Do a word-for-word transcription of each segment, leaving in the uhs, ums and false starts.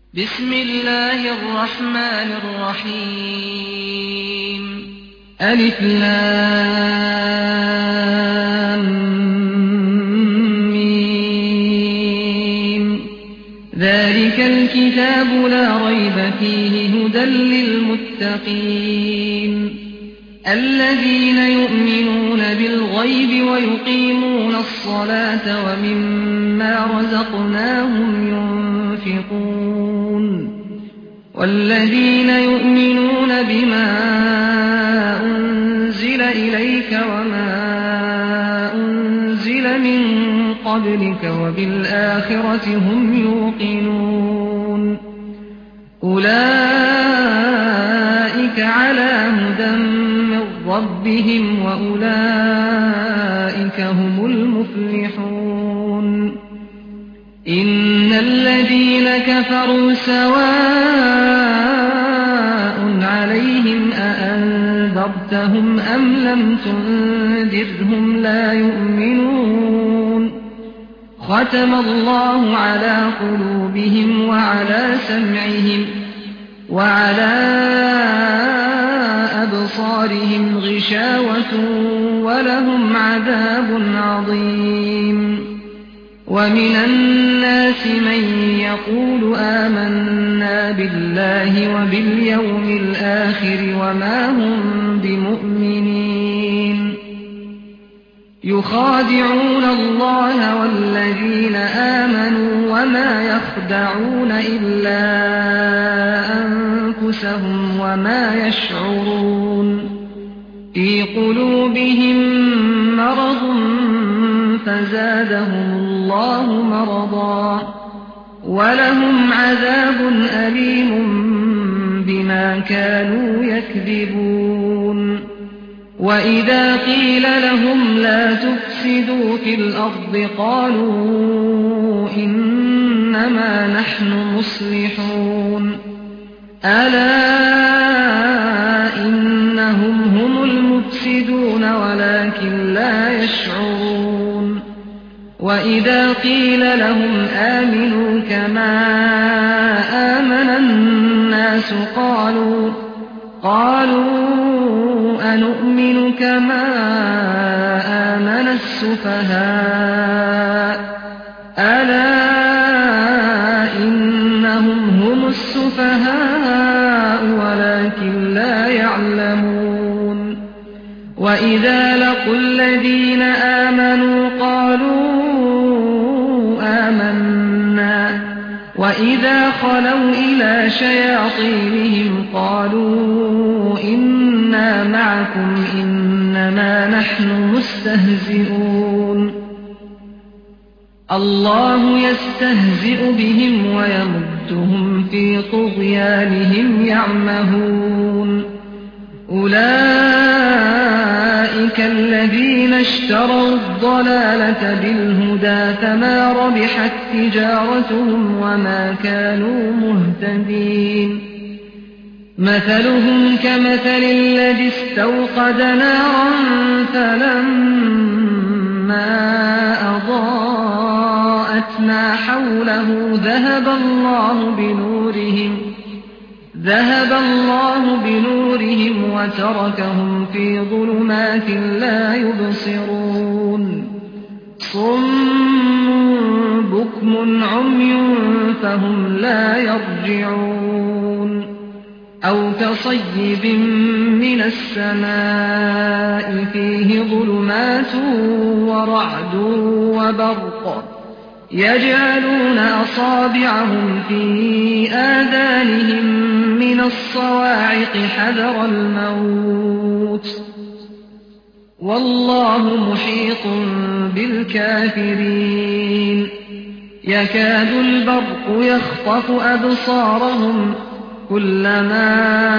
بسم الله الرحمن الرحيم ألف لام ميم ذلك الكتاب لا ريب فيه هدى للمتقين الذين يؤمنون بالغيب ويقيمون الصلاة ومما رزقناهم ينفقون والذين يؤمنون بما أنزل إليك وما أنزل من قبلك وبالآخرة هم يوقنون أولئك على هدى من ربهم وأولئك هم المفلحون إن الذين كفروا سواء عليهم أأنذرتهم أم لم تنذرهم لا يؤمنون ختم الله على قلوبهم وعلى سمعهم وعلى أبصارهم غشاوة ولهم عذاب عظيم ومن الناس من يقول آمنا بالله وباليوم الآخر وما هم بمؤمنين يخادعون الله والذين آمنوا وما يخدعون إلا أنفسهم وما يشعرون في قلوبهم مرض فزادهم الله مرضا ولهم عذاب أليم بما كانوا يكذبون وإذا قيل لهم لا تفسدوا في الأرض قالوا إنما نحن مصلحون ألا إنهم هم المفسدون ولكن لا يشعرون وإذا قيل لهم آمنوا كما آمن الناس قالوا قالوا أنؤمن كما آمن السفهاء ألا إنهم هم السفهاء ولكن لا يعلمون وإذا لقوا الذين آمنوا قالوا آمنا وإذا خلوا إلى شياطينهم قالوا إنا معكم إنما نحن مستهزئون الله يستهزئ بهم ويمدهم في طغيانهم يعمهون أولئك الذين اشتروا الضلالة بالهدى فما ربحت تجارتهم وما كانوا مهتدين مثلهم كمثل الذي استوقد نارا فلما أضاءت ما حوله ذهب الله بنورهم ذهب الله بنورهم وتركهم في ظلمات لا يبصرون صم بكم عمي فهم لا يرجعون أو كصيب من السماء فيه ظلمات ورعد وبرق يجعلون أصابعهم في آذانهم من الصواعق حذر الموت والله محيط بالكافرين يكاد البرق يخطف أبصارهم كلما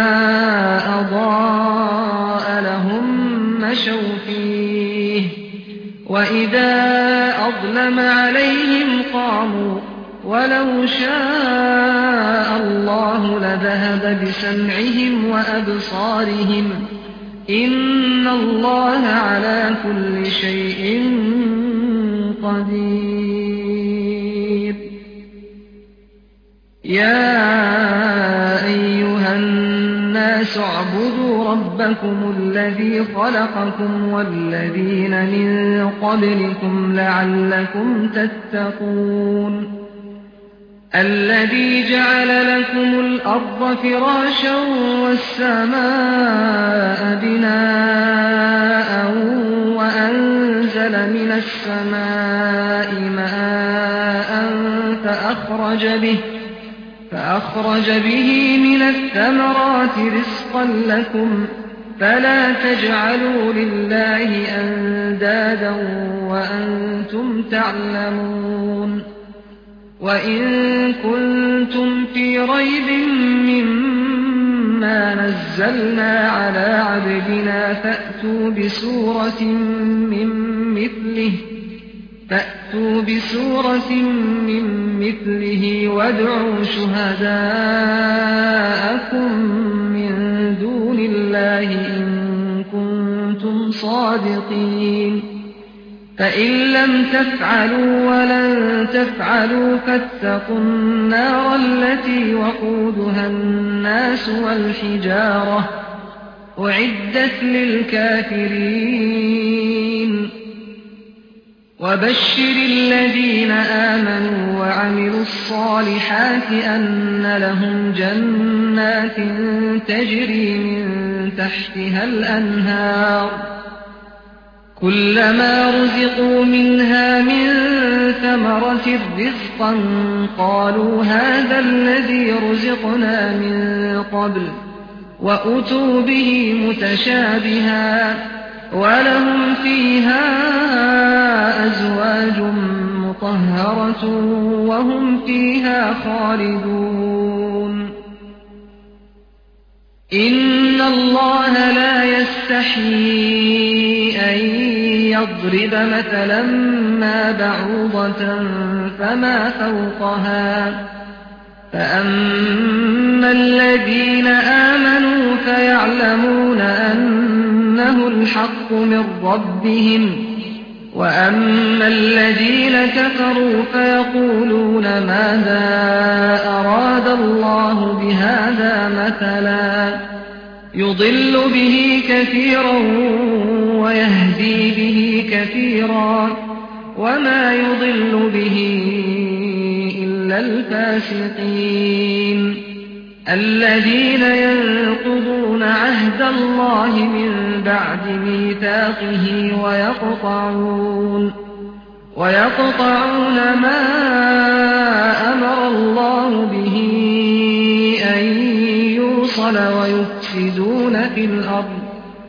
أضاء لهم مشوا فيه وإذا أظلم عليهم قاموا ولو شاء الله لذهب بسمعهم وأبصارهم إن الله على كل شيء قدير يا أيها الناس اعبدوا ربكم الذي خلقكم والذين من قبلكم لعلكم تتقون الذي جعل لكم الأرض فراشا والسماء بناء وأنزل من السماء ماء فأخرج به فأخرج به من الثمرات رزقا لكم فلا تجعلوا لله أندادا وأنتم تعلمون وإن كنتم في ريب مما نزلنا على عبدنا فأتوا بسورة من مثله فأتوا بسورة من مثله وادعوا شهداءكم من دون الله إن كنتم صادقين فإن لم تفعلوا ولن تفعلوا فاتقوا النار التي وقودها الناس والحجارة أعدت للكافرين وبشر الذين آمنوا وعملوا الصالحات أن لهم جنات تجري من تحتها الأنهار كلما رزقوا منها من ثمرة رزقا قالوا هذا الذي رزقنا من قبل وأتوا به متشابها ولهم فيها أزواج مطهرة وهم فيها خالدون إن الله لا يستحيي أن يضرب مثلا ما بعوضة فما فوقها فأما الذين آمنوا فيعلمون أنه الحق من ربهم وأما الذين كفروا فيقولون ماذا أراد الله بهذا مثلا يضل به كثيرا ويهدي به كثيرا وما يضل به إلا الفاسقين الذين ينقضون عهد الله من بعد ميثاقه ويقطعون ويقطعون ما أمر الله به أن يوصل ويفسدون في الأرض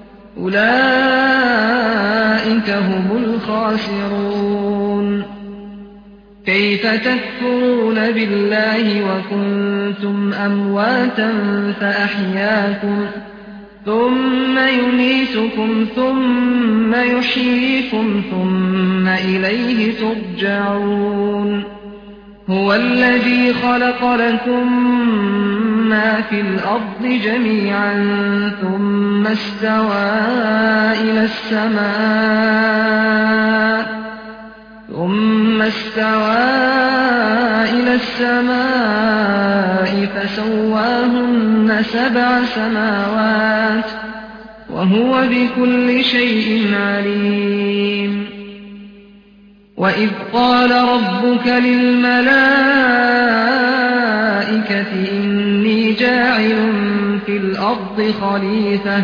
أولئك هم الخاسرون كيف تكفرون بالله وكنتم أمواتا فأحياكم ثم يميتكم ثم يحييكم ثم إليه ترجعون هو الذي خلق لكم ما في الأرض جميعا ثم استوى إلى السماء ثم استوى إلى السماء فسواهن سبع سماوات وهو بكل شيء عليم وإذ قال ربك للملائكة إني جاعل في الأرض خليفة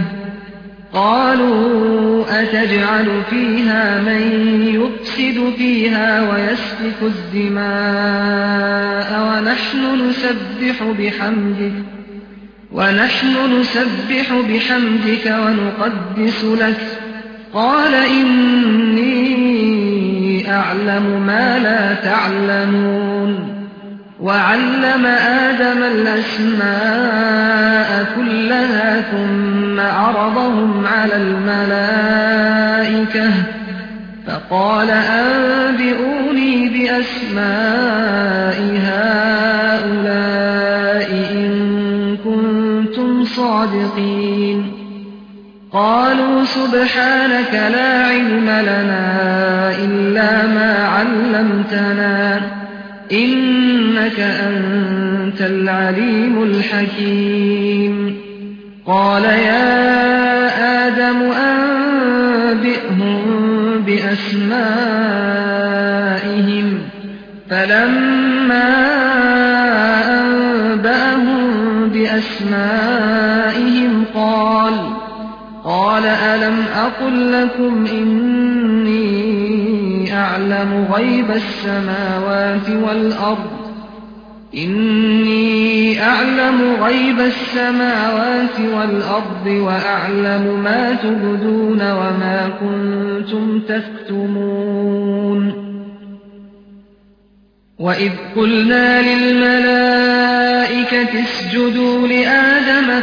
قالوا أتجعل فيها من يفسد فيها ويسفك الدماء ونحن نسبح بحمدك ونحن نسبح بحمدك ونقدس لك قال إني أعلم ما لا تعلمون وعلم آدم الأسماء كلها ثم عرضهم على الملائكة فقال أنبئوني بأسماء هؤلاء إن كنتم صادقين قالوا سبحانك لا علم لنا إلا ما علمتنا إنك أنت أنت العليم الحكيم. قال يا آدم أنبئهم بأسمائهم. فلما أنبأهم بأسمائهم قال قال ألم أقل لكم إني أعلم غيب السماوات والأرض إني أعلم غيب السماوات والأرض وأعلم ما تبدون وما كنتم تكتمون. وإذ قلنا للملائكة اسجدوا لآدم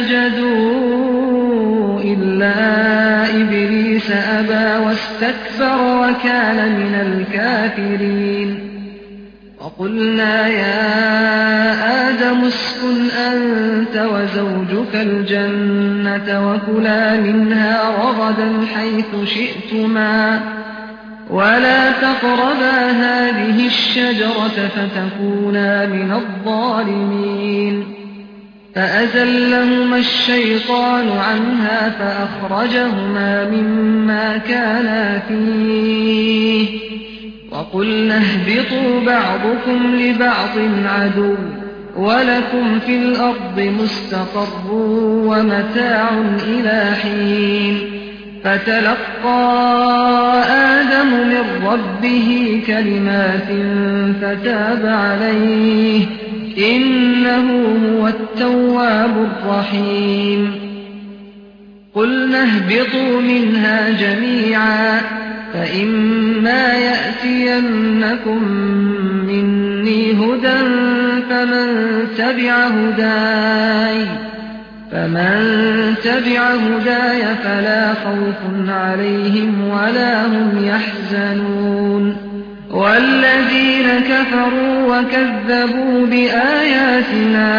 فسجدوا إلا إبليس أبى واستكبر وكان من الكافرين. وقلنا يا آدم اسكن أنت وزوجك الجنة وكلا منها رغدا حيث شئتما ولا تقربا هذه الشجرة فتكونا من الظالمين. فأزلهما الشيطان عنها فأخرجهما مما كانا فيه وقلنا اهبطوا بعضكم لبعض عدو ولكم في الأرض مستقر ومتاع إلى حين. فتلقى آدم من ربه كلمات فتاب عليه إنه هو التواب الرحيم. قلنا اهبطوا منها جميعا فإما يأتينكم مني هدى فمن تبع هداي فمن تبع هداي فلا خوف عليهم ولا هم يحزنون. والذين كفروا وكذبوا بآياتنا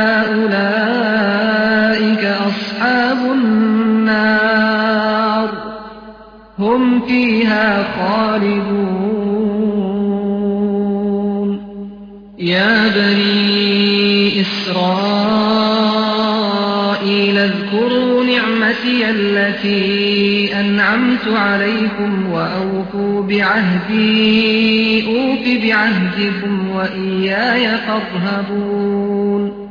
أولئك أصحاب النار هم فيها خالدون. يا بني إسرائيل اذكروا نعمتي التي أنعمت عليكم وأوفوا بعهدي أوف بعهدكم وإياي فارهبون.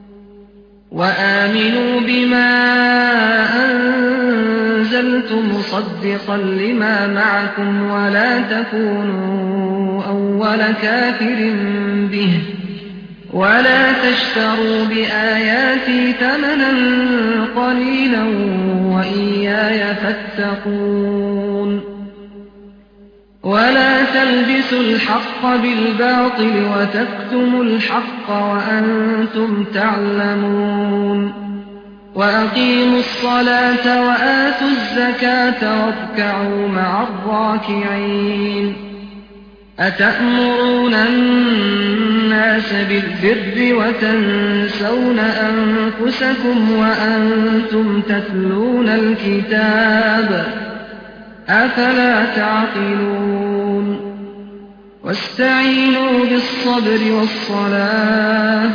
وآمنوا بما أنزلت مصدقا لما معكم ولا تكونوا أول كافر به ولا تشتروا بآياتي ثمنا قليلا وإياي فاتقون. ولا تلبسوا الحق بالباطل وتكتموا الحق وأنتم تعلمون. وأقيموا الصلاة وآتوا الزكاة واركعوا مع الراكعين. أتأمرون الناس بالبر وتنسون أنفسكم وأنتم تتلون الكتاب أفلا تعقلون. واستعينوا بالصبر والصلاة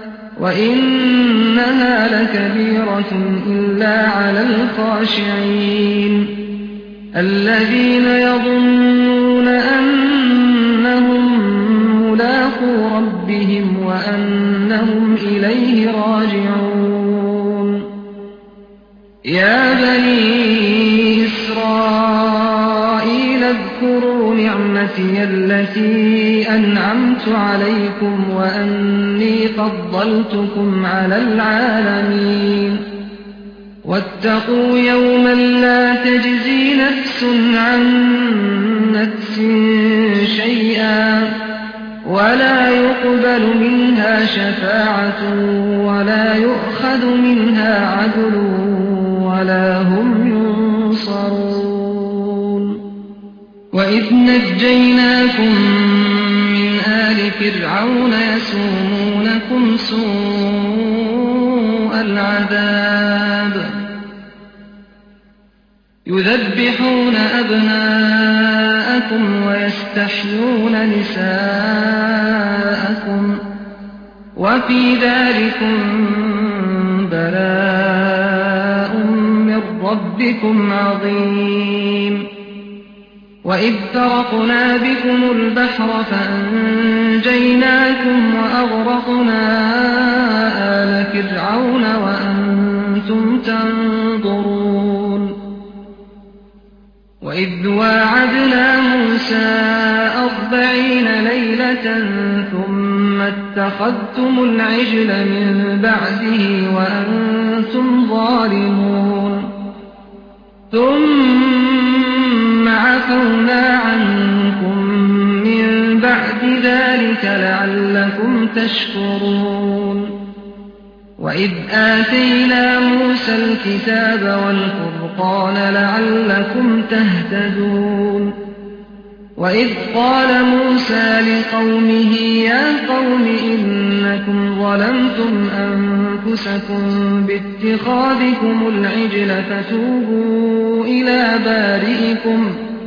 وإنها لكبيرة إلا على الخاشعين الذين يظنون أنهم ملاقو ربهم وأنهم إليه راجعون. يا بني إسرائيل اذكروا نعمتي التي أنعمت عليكم وأني فضلتكم على العالمين. واتقوا يوما لا تجزي نفس عن نفس شيئا ولا يقبل منها شفاعة ولا يؤخذ منها عدل ولا هم ينصرون. وإذ نجيناكم من آل فرعون يسومونكم سوء العذاب يذبحون أبناءكم ويستحيون نساءكم وفي ذلكم بلاء من ربكم عظيم. وإذ فرقنا بكم البحر فأنجيناكم وأغرقنا آل فرعون وأنتم تنظرون. وإذ واعدنا موسى أربعين ليلة ثم اتخذتم العجل من بعده وأنتم ظالمون. ثم عفونا عنكم من بعد ذلك لعلكم تشكرون. وإذ آتينا موسى الكتاب والفرقان لعلكم تهتدون. وإذ قال موسى لقومه يا قوم إنكم ظلمتم أنفسكم باتخاذكم العجل فتوبوا إلى بارئكم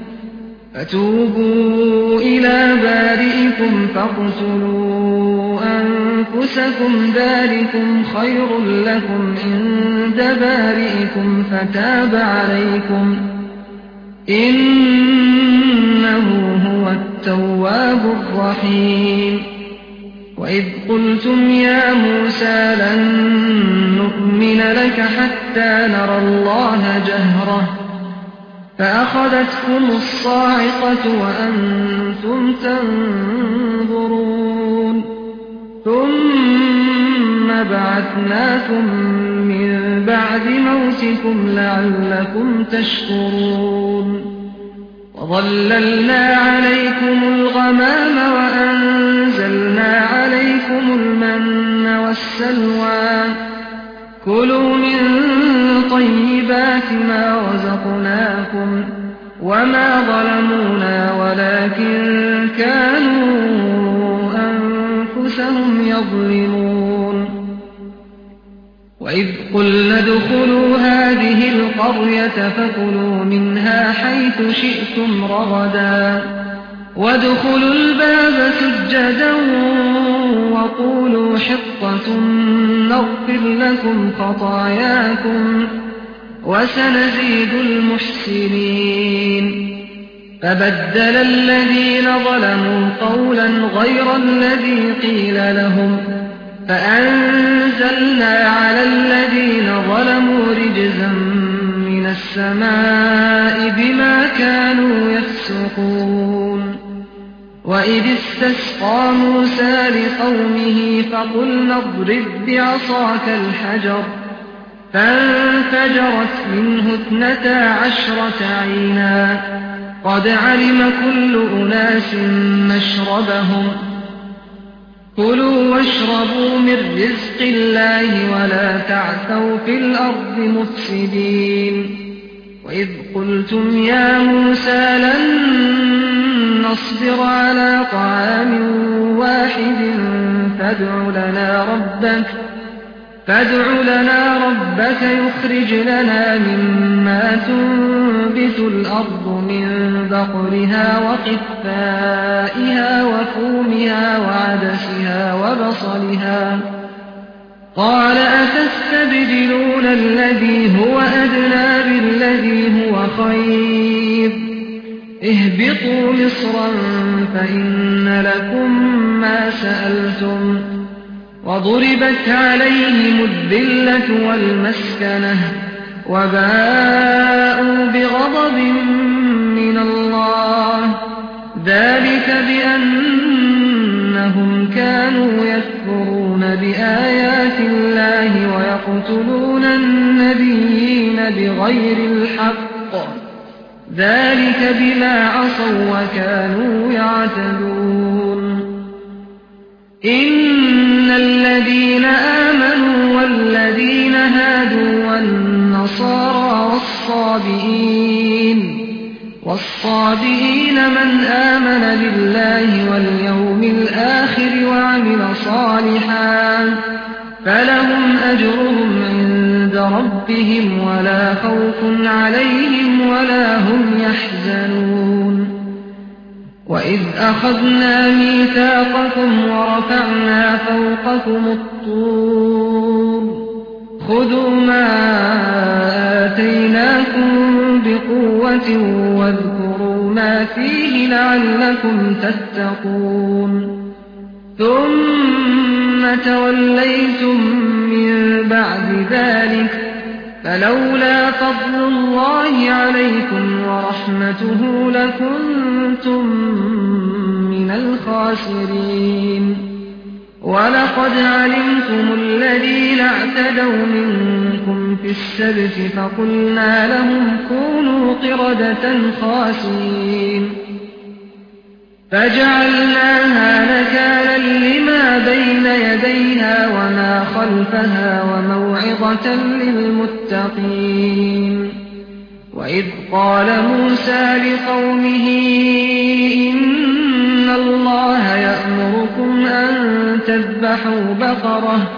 فتوبوا إلى بارئكم فاقتلوا أنفسكم ذلكم خير لكم عند بارئكم فتاب عليكم إنه هو التواب الرحيم. وإذ قلتم يا موسى لن نؤمن لك حتى نرى الله جهرة فأخذتكم الصاعقة وأنتم تنظرون. ثم بعثناكم من بعد موتكم لعلكم تشكرون. وظللنا عليكم الغمام وأنزلنا عليكم المن والسلوى كلوا من طيبات ما رزقناكم وما ظلمونا ولكن كانوا أنفسهم يظلمون. وإذ قلنا ادخلوا هذه القرية فكلوا منها حيث شئتم رغدا وادخلوا الباب سجدا وقولوا حطة نغفر لكم خطاياكم وسنزيد المحسنين. فبدل الذين ظلموا قولا غير الذي قيل لهم فأنزلنا على الذين ظلموا رجزا من السماء بما كانوا يفسقون. وإذ استسقى موسى لقومه فقلنا اضرب بعصاك الحجر فانفجرت منه اثنتا عشرة عينا قد علم كل أناس مشربهم كلوا واشربوا من رزق الله ولا تعثوا في الأرض مفسدين. وإذ قلتم يا موسى لن نصبر على طعام واحد فادع لنا ربك فادع لنا ربك يخرج لنا مما تنبت الأرض من بقلها وقثائها وفومها وعدسها وبصلها قال أتستبدلون الذي هو أدنى بالذي هو خير اهبطوا مصرا فإن لكم ما سألتم وضربت عليهم الذلة والمسكنة وباءوا بغضب من الله ذلك بأنهم كانوا يكفرون بآيات الله ويقتلون النبيين بغير الحق ذلك بما عصوا وكانوا يعتدون. إن الذين آمنوا والذين هادوا والنصارى والصابئين والصابئين من آمن بالله واليوم الآخر وعمل صالحا فلهم أجرهم عند ربهم ولا خوف عليهم ولا هم يحزنون. وإذ أخذنا ميثاقكم ورفعنا فوقكم الطور خذوا ما آتيناكم بقوة واذكروا ما فيه لعلكم تتقون ثم توليتم من بعد ذلك فلولا فضل الله عليكم ورحمته لكنتم من الخاسرين ولقد علمتم الذين اعتدوا منكم في السبت فقلنا لهم كونوا قردة خاسئين فجعلناها نكالا لما بين يديها وما خلفها وموعظة للمتقين وإذ قال موسى لقومه إن الله يأمركم أن تذبحوا بقرة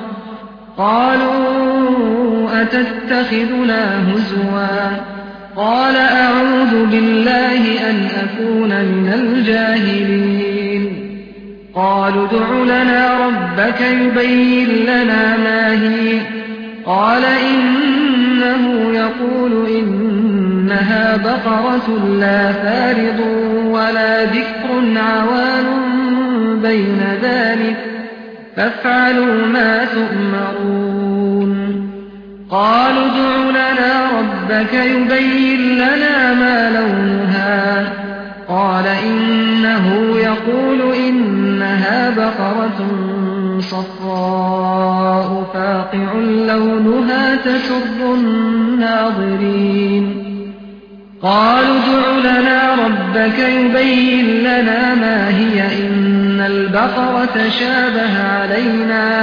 قالوا أتتخذنا هزوا قال أعوذ بالله أن أكون من الجاهلين قالوا ادع لنا ربك يبين لنا ما هي قال إنه يقول إنها بقرة لا فارض ولا بكر عوان بين ذلك فافعلوا ما تؤمرون قالوا ادع لنا ربك يبين لنا ما لونها قال إنه يقول إنها بقرة صفراء فاقع لونها تسر الناظرين قالوا ادع لنا ربك يبين لنا ما هي إن البقرة شابه علينا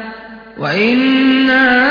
وإنا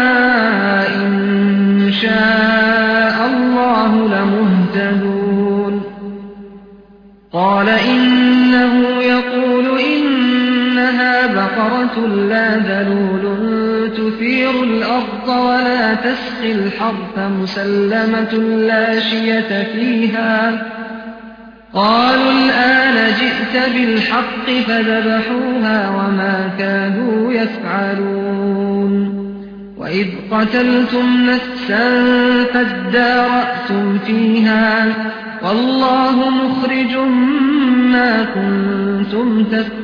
إن شاء الله لمهتدون قال إنه يقول إنها بقرة لا ذلول تثير الأرض ولا تسقي الحرث مسلمة لا شية فيها قالوا الآن جئت بالحق فذبحوها وما كادوا يفعلون وإذ قتلتم نفسا فادارأتم فيها والله مخرج ما كنتم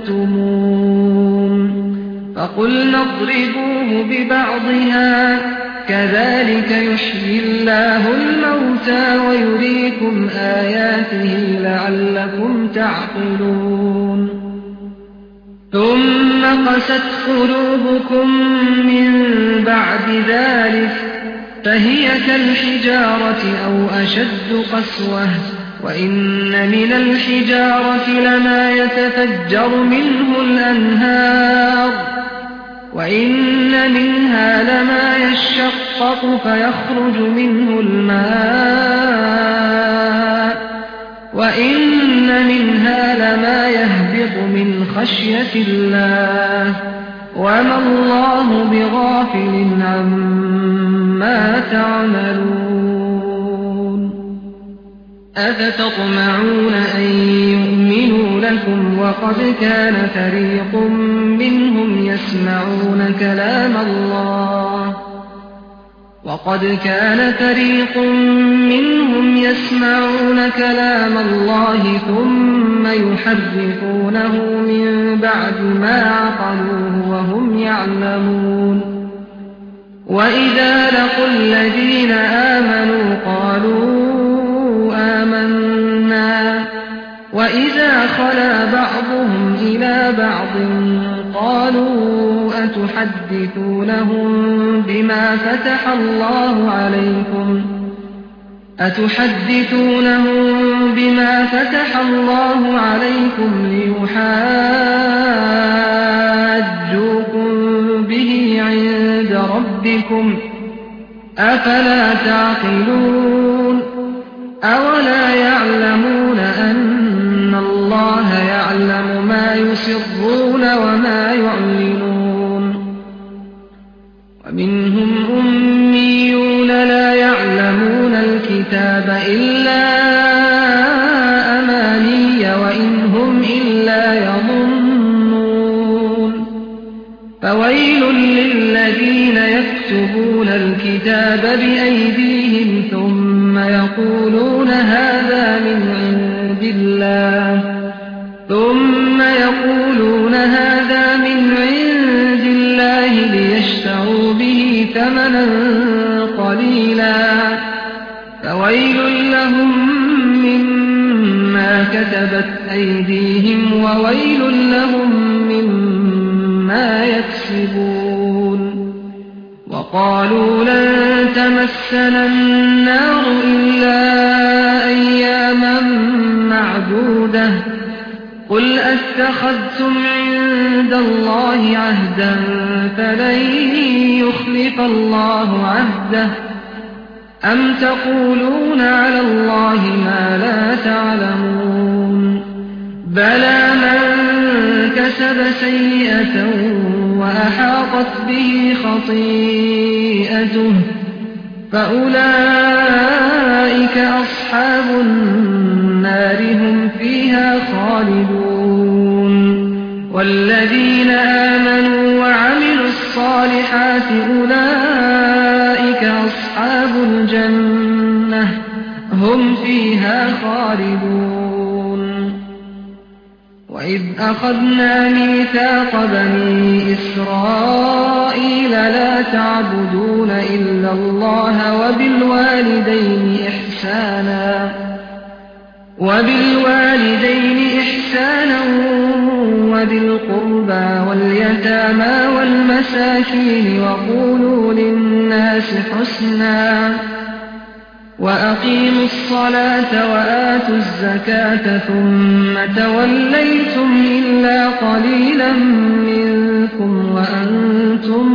تكتمون فقلنا اضربوه ببعضها كذلك يحيي الله الموتى ويريكم آياته لعلكم تعقلون ثم قست قلوبكم من بعد ذلك فهي كالحجارة أو أشد قسوة وإن من الحجارة لما يتفجر منه الأنهار وإن منها لما يشقق فيخرج منه الماء وإن منها لما يهبط من خشية الله وما الله بغافل عما تعملون أفتطمعون أن يؤمنوا لكم وقد كان فريق منهم يسمعون كلام الله وقد كان فريق منهم يسمعون كلام الله ثم يحرفونه من بعد ما عقلوه وهم يعلمون وإذا لقوا الذين آمنوا قالوا آمنا وإذا خلا بعضهم إلى بعض قالوا أتحدثونهم بما فتح الله عليكم أتحدثونهم بما فتح الله عليكم ليحاجوكم به عند ربكم أفلا تعقلون أولا يعلمون أن الله يعلم ما يسرون وما يعلنون ومنهم أميون لا يعلمون الكتاب إلا أماني وإن للذين يكتبون الكتاب بأيديهم ثم يقولون هذا من عند الله ثم يقولون هذا من عند الله ليشتروا به ثمنا قليلا فويل لهم مما كتبت أيديهم وويل لهم مما يكسبون وقالوا لن تمسنا النار إلا أياما معدودة قل أتخذتم عند الله عهدا فلن يخلف الله عهده أم تقولون على الله ما لا تعلمون بلى من كسب سيئة وأحاطت به خطيئته فأولئك أصحاب النار هم فيها خالدون والذين آمنوا وعملوا الصالحات أولئك أصحاب الجنة هم فيها خالدون وإذ أخذنا ميثاق بني إسرائيل لا تعبدون إلا الله وبالوالدين إحسانا وبالوالدين إحسانا وذي القربى واليتامى والمساكين وقولوا للناس حسنا وأقيموا الصلاة وآتوا الزكاة ثم توليتم إلا قليلا منكم وأنتم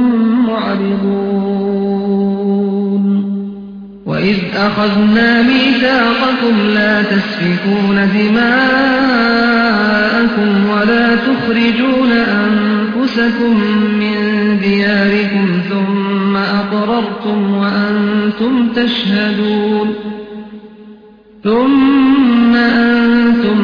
معرضون وإذ أخذنا ميثاقكم لا تسفكون دماءكم ولا تخرجون أنفسكم من دياركم ثم أقررتم وأنتم تشهدون ثم أنتم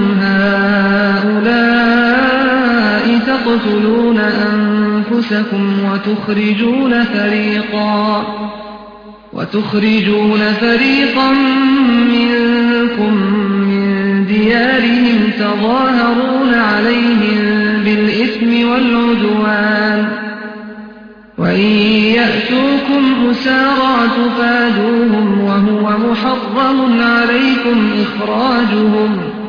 هؤلاء تقتلون أنفسكم وتخرجون فريقا وتخرجون فريقا منكم من ديارهم تظاهرون عليهم بالإثم والعدوان وإن يأتوكم أسارى تفادوهم وهو محرم عليكم إخراجهم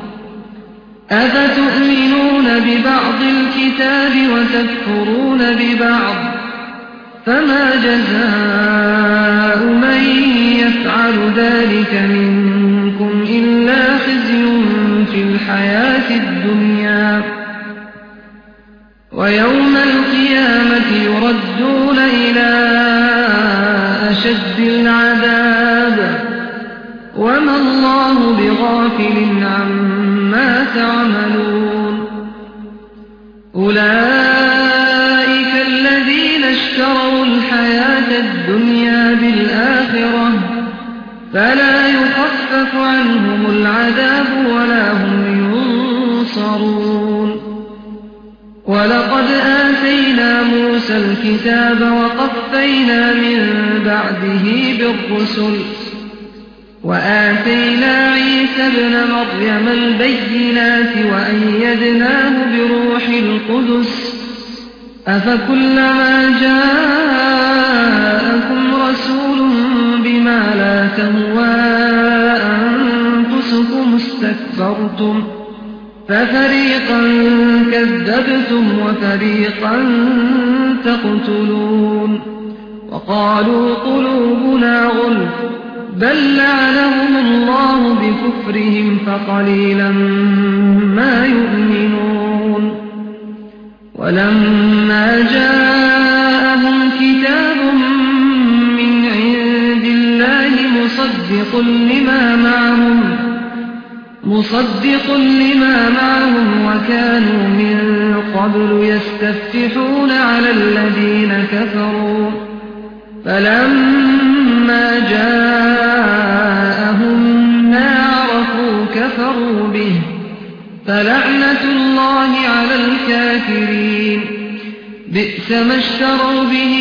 أفتؤمنون ببعض الكتاب وتكفرون ببعض فما جزاء من يفعل ذلك منكم إلا خزي في الحياة الدنيا ويوم القيامة يردون إلى أشد العذاب وما الله بغافل عما تعملون أولئك الذين اشتروا الحياة الدنيا بالآخرة فلا يخفف عنهم العذاب ولا هم ينصرون ولقد آتينا موسى الكتاب وقفينا من بعده بالرسل وآتينا عيسى ابن مريم البينات وأيدناه بروح القدس أفكلما جاءكم رسول بما لا تهوى أنفسكم استكبرتم ففريقا كذبتم وفريقا تقتلون وقالوا قلوبنا غلف بل لعنهم الله بكفرهم فقليلا ما يؤمنون ولما جاءهم كتاب من عند الله مصدق لما معهم مصدق لما معهم وكانوا من قبل يستفتحون على الذين كفروا فلما جاءهم ما عرفوا كفروا به فلعنة الله على الكافرين بئس ما اشتروا به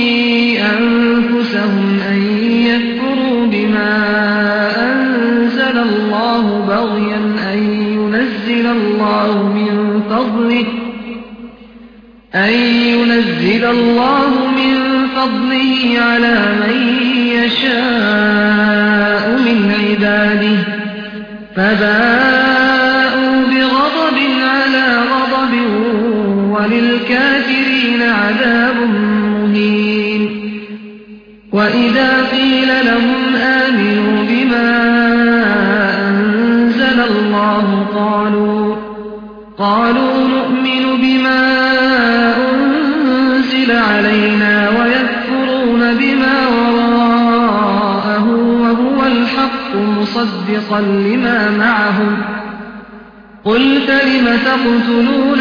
أنفسهم أن يكفروا بما أنزل الله بغيا أن ينزل الله من فضله أن ينزل الله من فضله على من يشاء من عباده فباءوا بغضب على غضب وللكافرين عذاب مهين. وإذا قيل لهم آمنوا بما أنزل الله قالوا قالوا نؤمن بما أنزل علينا ويكفرون بما وراءه وهو الحق مصدقا لما معهم قل فلم تقتلون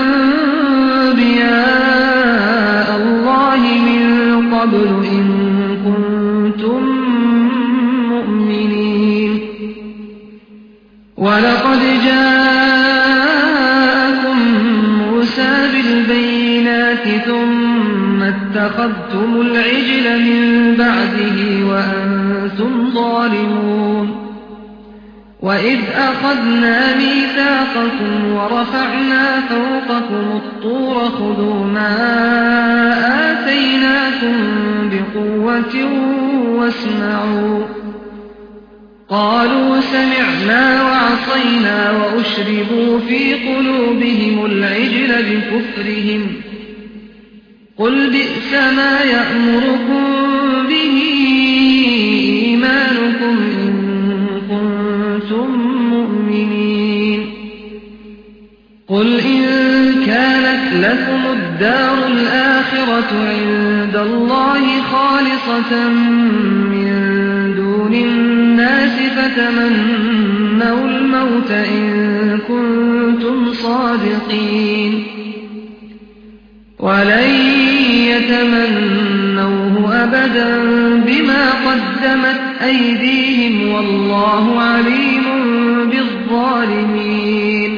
أنبياء الله من قبل إن كنتم مؤمنين. ولقد جاءكم موسى بالبينات ثم اتخذتم العجل من بعده وأنتم ظالمون. وإذ أخذنا ميثاقكم ورفعنا فوقكم الطور خذوا ما آتيناكم بقوة واسمعوا قالوا سمعنا وعصينا وأشربوا في قلوبهم العجل بكفرهم قل بئس ما يأمركم به إيمانكم إن كنتم مؤمنين. قل إن كانت لكم الدار الآخرة عند الله خالصة من دون الناس فتمنوا الموت إن كنتم صادقين ولن يتمنوه أبدا بما قدمت أيديهم والله عليم بالظالمين.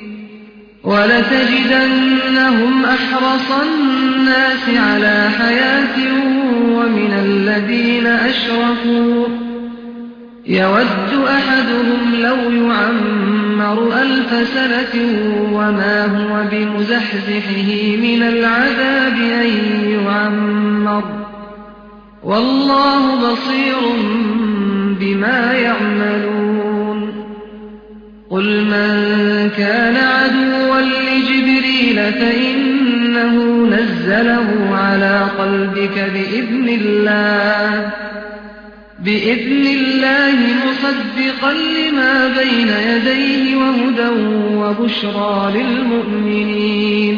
ولتجدنهم أحرص الناس على حياة ومن الذين أشركوا يود أحدهم لو يعمر ألف سنة وما هو بمزحزحه من العذاب أن يعمر والله بصير بما يعملون. قل من كان عدوا لجبريل فإنه نزله على قلبك بإذن الله بإذن الله مصدقا لما بين يديه وهدى وبشرى للمؤمنين.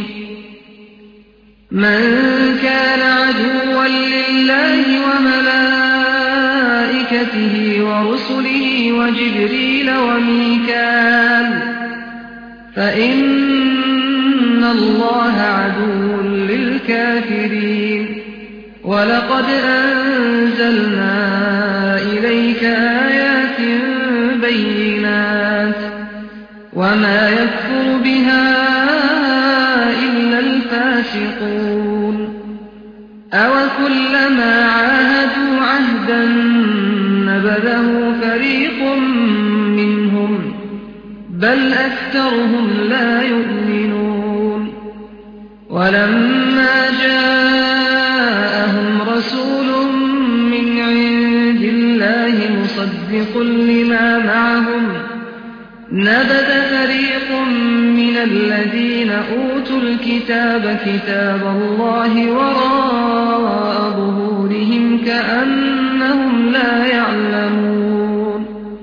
من كان عدوا لله وملائكته ورسله وجبريل وميكال فإن الله عدو للكافرين. ولقد أنزلنا إليك آيات بينات وما يكفر بها إلا الفاسقون. أوكلما عاهدوا عهدا نبذه فريق منهم بل أكثرهم لا يؤمنون. ولما جاءهم رسول من عند الله مصدق لما معهم نبذ فريق من الذين أوتوا الكتاب كتاب الله وراء ظهورهم كأنهم لا يعلمون.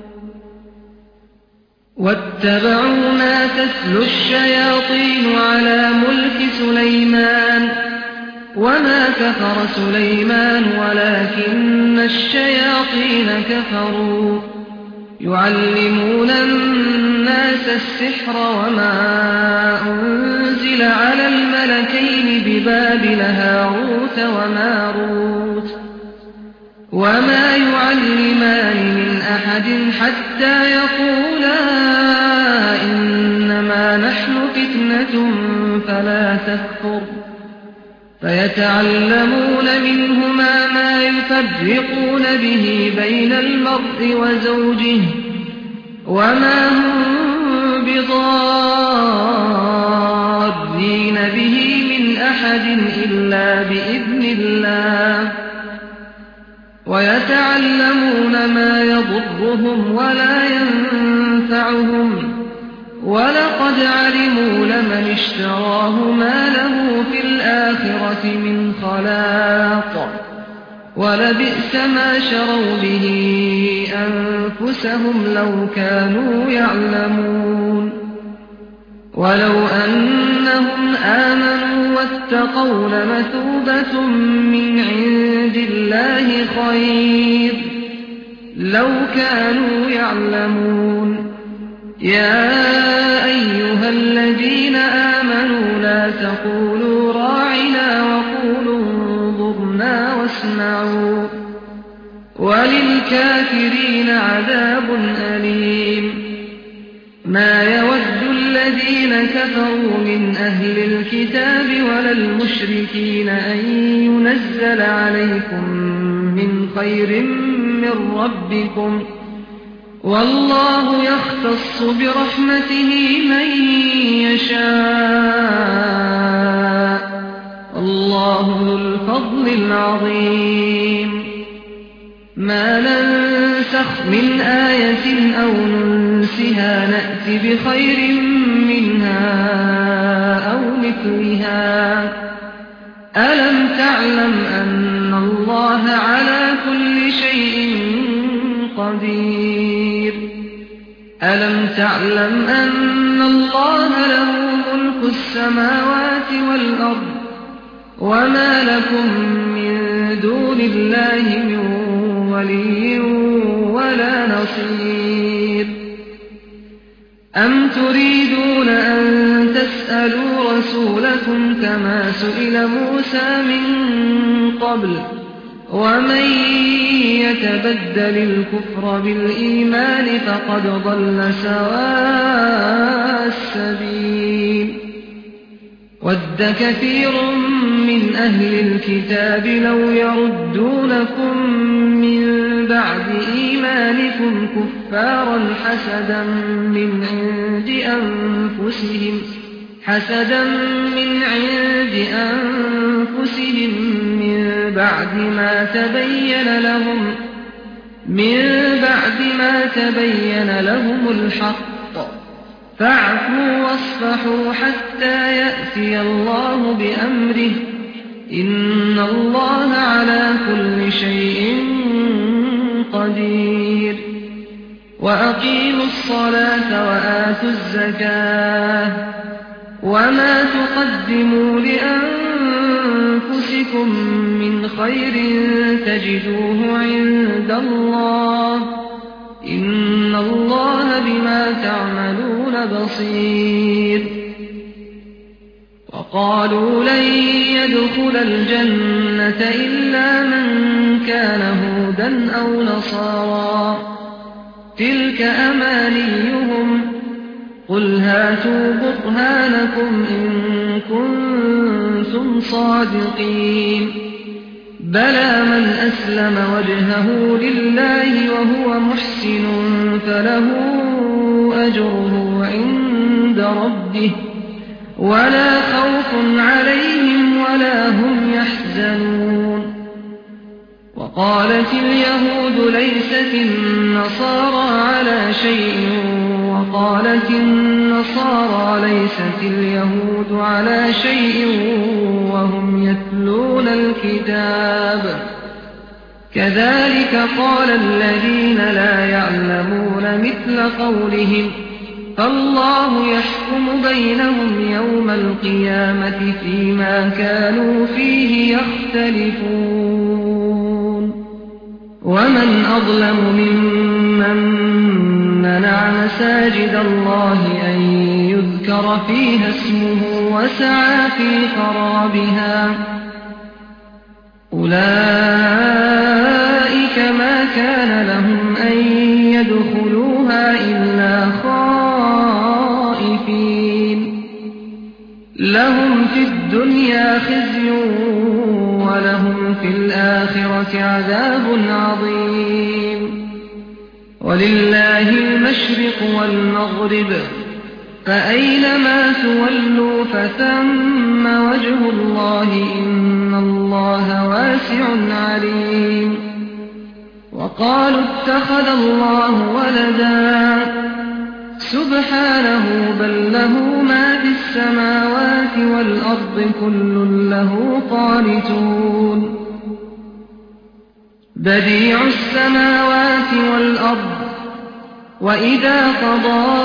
واتبعوا ما تتلو الشياطين على ملك سليمان وما كفر سليمان ولكن الشياطين كفروا يعلمون الناس السحر وما أنزل على الملكين ببابل هاروت وماروت وما يعلمان من أحد حتى يقولا إنما نحن فتنة فلا تكفر ويتعلمون منهما ما يفرقون به بين المرء وزوجه وما هم بضارين به من أحد إلا بإذن الله ويتعلمون ما يضرهم ولا ينفعهم ولقد علموا لمن اشتراه ما له في الآخرة من خلاق ولبئس ما شروا به أنفسهم لو كانوا يعلمون ولو أنهم آمنوا واتقوا لمثوبة من عند الله خير لو كانوا يعلمون يا أيها الذين آمنوا لا تقولوا راعنا وقولوا انظرنا واسمعوا وللكافرين عذاب أليم ما يود الذين كفروا من أهل الكتاب ولا المشركين أن ينزل عليكم من خير من ربكم والله يختص برحمته من يشاء الله ذو الفضل العظيم ما ننسخ من آية أو ننسها نأت بخير منها أو مثلها ألم تعلم أن الله على كل شيء قدير ألم تعلم أن الله له ملك السماوات والأرض وما لكم من دون الله من ولي ولا نصير أم تريدون أن تسألوا رسولكم كما سئل موسى من قبل ومن يتبدل الكفر بالإيمان فقد ضل سواء السبيل ود كثير من أهل الكتاب لو يردونكم من بعد إيمانكم كفارا حسدا من عند أنفسهم حسدا من عند أنفسهم من بعد ما تبين لهم من بعد ما تبين لهم الحق فاعفوا واصفحوا حتى يأتي الله بأمره إن الله على كل شيء قدير وأقيموا الصلاة وآتوا الزكاة وما تقدموا لأنفسكم من خير تجدوه عند الله إن الله بما تعملون بصير وقالوا لن يدخل الجنة إلا من كان هودا أو نصارى تلك أمانيهم قل هاتوا برهانكم إن كنتم صادقين بلى من أسلم وجهه لله وهو محسن فله أجره عند ربه ولا خوف عليهم ولا هم يحزنون وقالت اليهود ليست النصارى على شيء وقالت النصارى ليست اليهود على شيء وهم يتلون الكتاب كذلك قال الذين لا يعلمون مثل قولهم فالله يحكم بينهم يوم القيامة فيما كانوا فيه يختلفون ومن أظلم ممن منع مساجد الله أن يذكر فيها اسمه وسعى في خرابها أولئك ما كان لهم أن يدخلوها إلا خائفين لهم في الدنيا خزي في الآخرة عذاب عظيم ولله المشرق والمغرب فأينما تولوا فثم وجه الله إن الله واسع عليم وقالوا اتخذ الله ولدا سبحانه بل له ما في السماوات والأرض كل له قانتون بديع السماوات والأرض وإذا قضى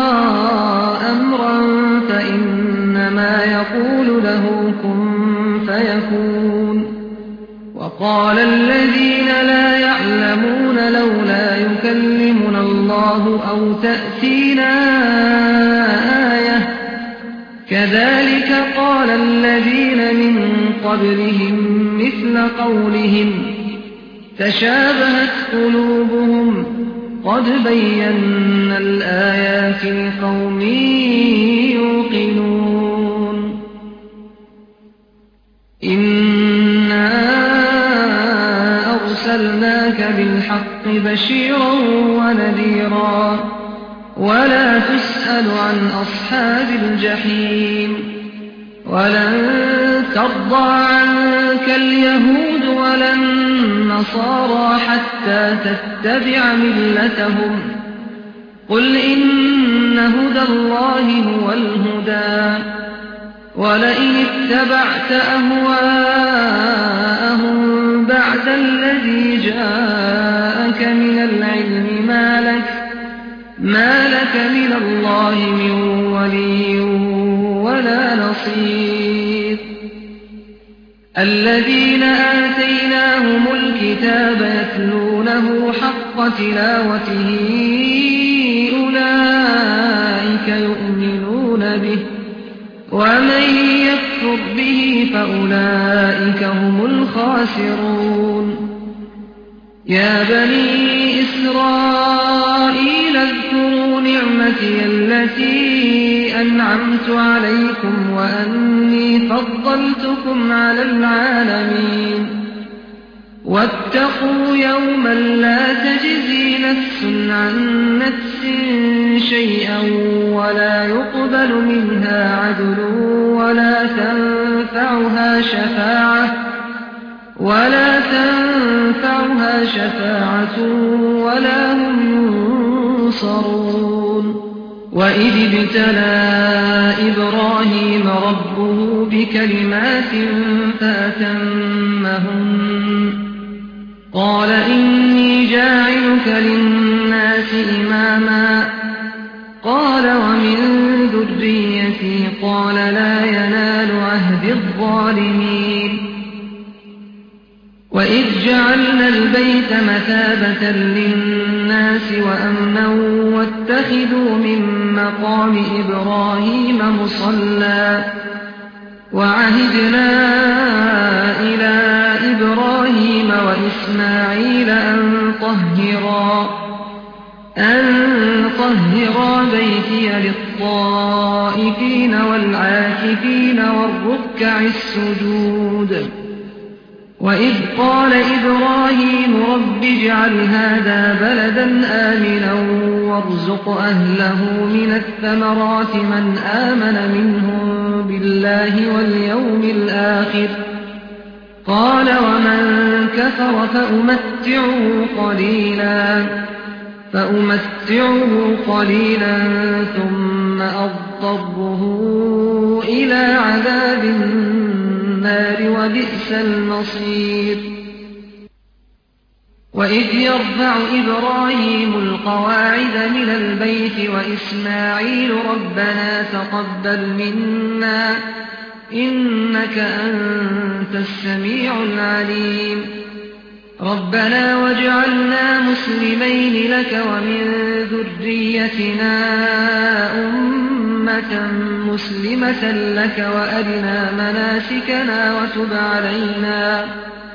أمرا فإنما يقول له كن فيكون وقال الذين لا يعلمون لولا يكلمنا الله أو تأتينا آية كذلك قال الذين من قبلهم مثل قولهم تشابهت قلوبهم قد بينا الآيات لقوم يوقنون إنا أرسلناك بالحق بشيرا ونذيرا ولا تسأل عن أصحاب الجحيم ولن ترضى عنك اليهود ولا النصارى حتى تتبع ملتهم قل إن هدى الله هو الهدى ولئن اتبعت أهواءهم بعد الذي جاءك من العلم ما لك ما لك من الله من ولي ولا نصير الذين آتيناهم الكتاب يتلونه حق تلاوته أولئك يؤمنون به ومن يكفر به فأولئك هم الخاسرون يا بني إسرائيل اذكروا نعمتي التي أنعمت عليكم وأني فضلتكم على العالمين واتقوا يوما لا تجزي نفس عن نفس شيئا ولا يقبل منها عدل ولا تنفعها شفاعة ولا تنفعها شفاعة ولا هم ينصرون وإذ ابتلى إبراهيم ربه بكلمات فأتمهن قال إني جاعلك للناس إماما قال ومن ذريتي قال لا ينال عهد الظالمين وإذ جعلنا البيت مثابة للناس وأمنا واتخذوا من مقام إبراهيم مصلى وعهدنا إلى إبراهيم وإسماعيل أن طهرا أن طهرا بيتي للطائفين والعاكفين والركع السجود وإذ قال إبراهيم رب اجعل هذا بلدا آمنا وارزق أهله من الثمرات من آمن منهم بالله واليوم الآخر قال ومن كفر فأمتعه قليلا فأمتعه قليلا ثم أضطره إلى عذاب النار وبئس المصير وإذ يرفع إبراهيم القواعد من البيت وإسماعيل ربنا تقبل منا إنك أنت السميع العليم ربنا واجعلنا مسلمين لك ومن ذريتنا أمة مسلمة لك وأرنا مناسكنا وتب علينا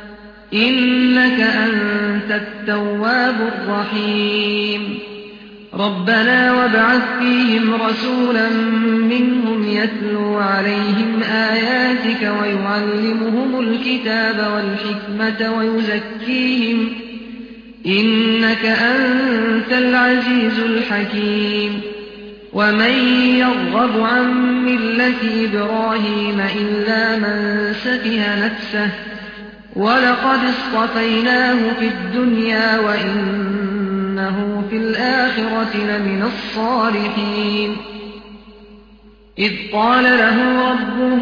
إنك أنت التواب الرحيم ربنا وابعث فيهم رسولا منهم يتلو عليهم آياتك ويعلمهم الكتاب والحكمة ويزكيهم إنك أنت العزيز الحكيم ومن يرغب عن ملة إبراهيم إلا من سفه نفسه ولقد اصطفيناه في الدنيا وإنه في الآخرة لمن الصالحين إذ قال له ربه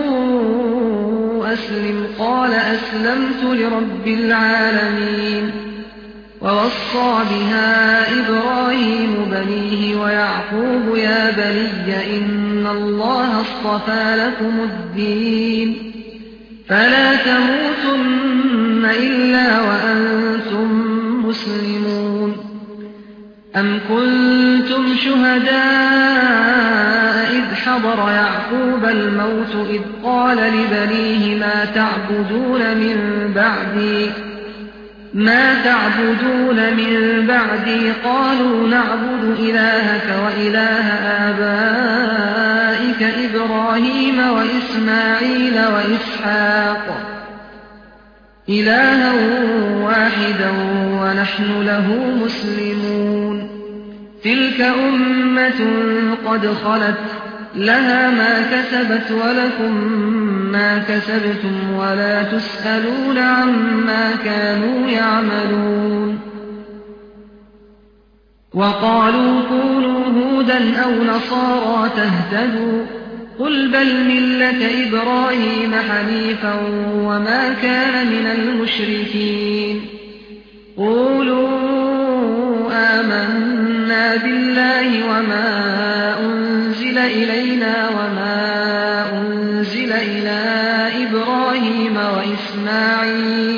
أسلم قال أسلمت لرب العالمين ووصى بها إبراهيم بنيه ويعقوب يا بني إن الله اصطفى لكم الدين فلا تموتن إلا وأنتم مسلمون أم كنتم شهداء إذ حضر يعقوب الموت إذ قال لبنيه ما تعبدون من بعدي ما تعبدون من بعدي قالوا نعبد إلهك وإله آبائك إبراهيم وإسماعيل وإسحاق إلها واحدا ونحن له مسلمون تلك أمة قد خلت لها ما كسبت ولكم ما كسبتم ولا تسألون عما كانوا يعملون وقالوا كونوا هودا أو نصارى تهتدوا قل بل ملة إبراهيم حنيفا وما كان من المشركين قولوا آمنا بالله وما أنزل إلينا وما أنزل إلى إبراهيم وإسماعيل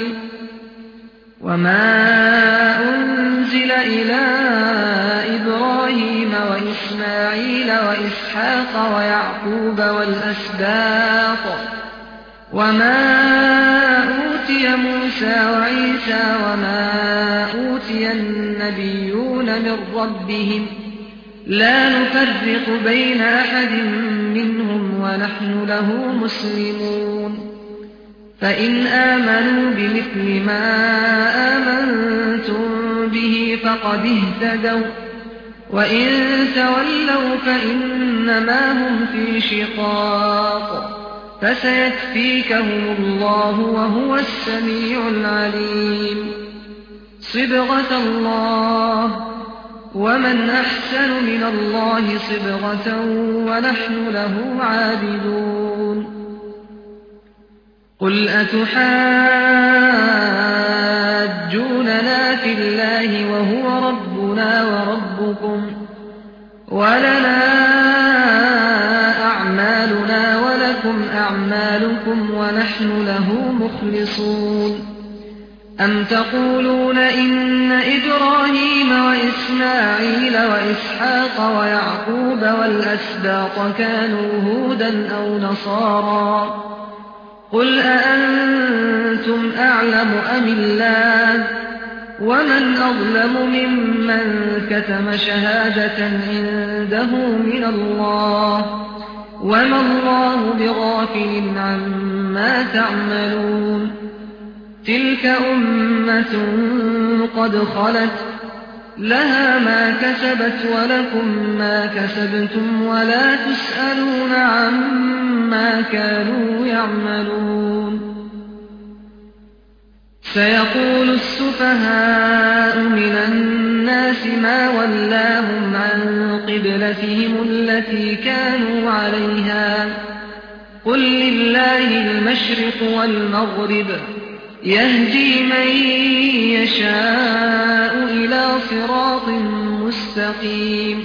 وما أنزل إلى إبراهيم وإسماعيل وإسحاق ويعقوب والأسباط وما أوتي موسى وعيسى وما أوتي النبيون من ربهم لا نفرق بين أحد منهم ونحن له مسلمون فإن آمنوا بمثل ما آمنتم به فقد اهتدوا وإن تولوا فإنما هم في شقاق فسيكفيكهم الله وهو السميع العليم صبغة الله ومن أحسن من الله صبغة ونحن له عابدون قل أتحاجوننا في الله وهو ربنا وربكم ولنا أعمالنا ولكم أعمالكم ونحن له مخلصون أم تقولون إن إبراهيم وإسماعيل وإسحاق ويعقوب والأسباط كانوا هودا أو نصارى قل أأنتم أعلم أم الله ومن أظلم ممن كتم شهادة عنده من الله وما الله بغافل عما تعملون تلك أمة قد خلت لها ما كسبت ولكم ما كسبتم ولا تسألون عما كانوا يعملون سيقول السفهاء من الناس ما ولاهم عن قبلتهم التي كانوا عليها قل لله المشرق والمغرب يهدي من يشاء إلى صراط مستقيم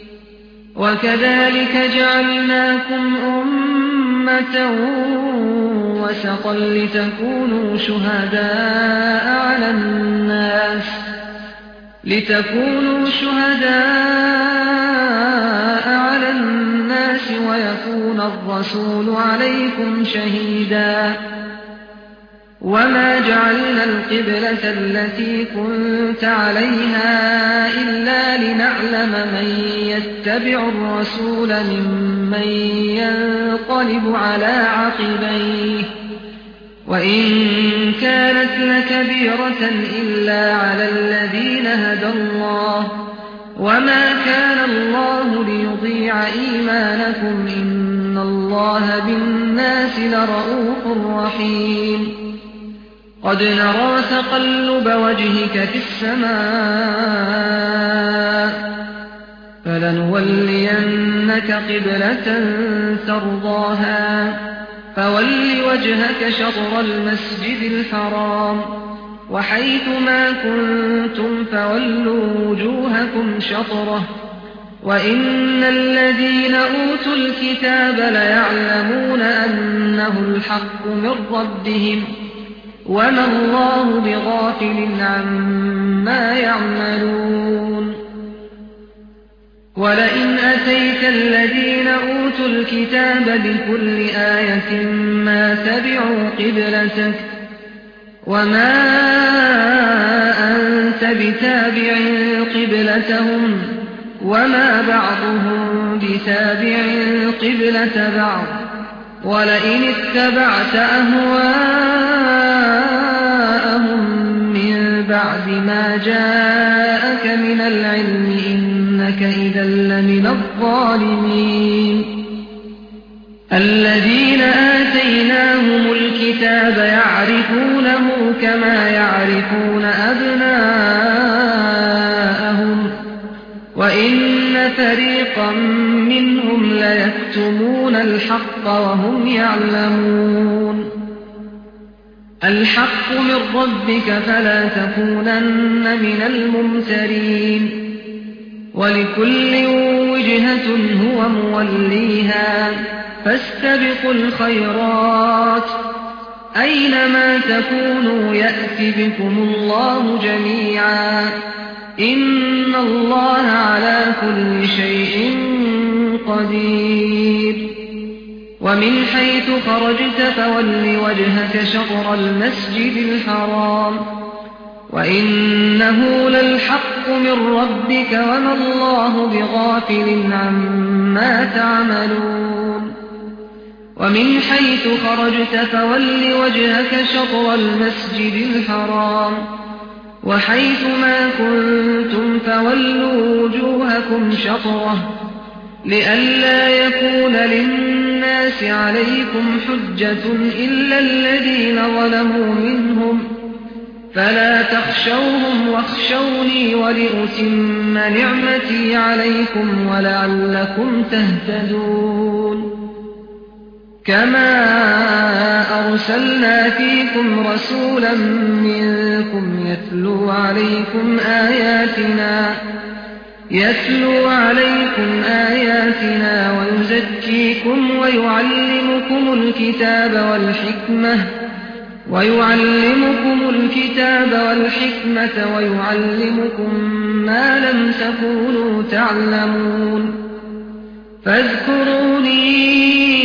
وكذلك جعلناكم أمة وسطا لتكونوا شهداء على الناس لتكونوا شهداء على الناس ويكون الرسول عليكم شهيدا وما جعلنا القبلة التي كنت عليها إلا لنعلم من يتبع الرسول ممن ينقلب على عقبيه وإن كانت لكبيرة إلا على الذين هدى الله وما كان الله ليضيع إيمانكم إن الله بالناس لرءوف رحيم قد نرى تقلب وجهك في السماء فلنولينك قبلة ترضاها فول وجهك شطر المسجد الحرام وحيث ما كنتم فولوا وجوهكم شطره وإن الذين أوتوا الكتاب ليعلمون أنه الحق من ربهم وما الله بغافل عما يعملون ولئن أتيت الذين أوتوا الكتاب بكل آية ما تبعوا قبلتك وما أنت بتابع قبلتهم وما بعضهم بتابع قبلة بعض ولئن اتبعت أهواءهم من بعد ما جاءك من العلم إنك إذا لمن الظالمين الذين آتيناهم الكتاب يعرفونه كما يعرفون أبناءهم وإن فريقا منهم ليكتمون الحق وهم يعلمون الحق من ربك فلا تكونن من الممترين ولكل وجهة هو موليها فاستبقوا الخيرات أينما تكونوا يأت بكم الله جميعا إن الله على كل شيء قدير ومن حيث خرجت فول وجهك شطر المسجد الحرام وإنه للحق من ربك وما الله بغافل عما تعملون ومن حيث خرجت فول وجهك شطر المسجد الحرام وحيث ما كنتم فولوا وجوهكم شطره لئلا يكون للناس عليكم حجة إلا الذين ظلموا منهم فلا تخشوهم واخشوني ولأتم نعمتي عليكم ولعلكم تهتدون كما أرسلنا فيكم رسولا منكم يتلو عليكم آياتنا يتلو عليكم آياتنا ويزكيكم ويعلمكم الكتاب والحكمة ويعلمكم الكتاب والحكمة ويعلمكم ما لم تكونوا تعلمون فاذكروني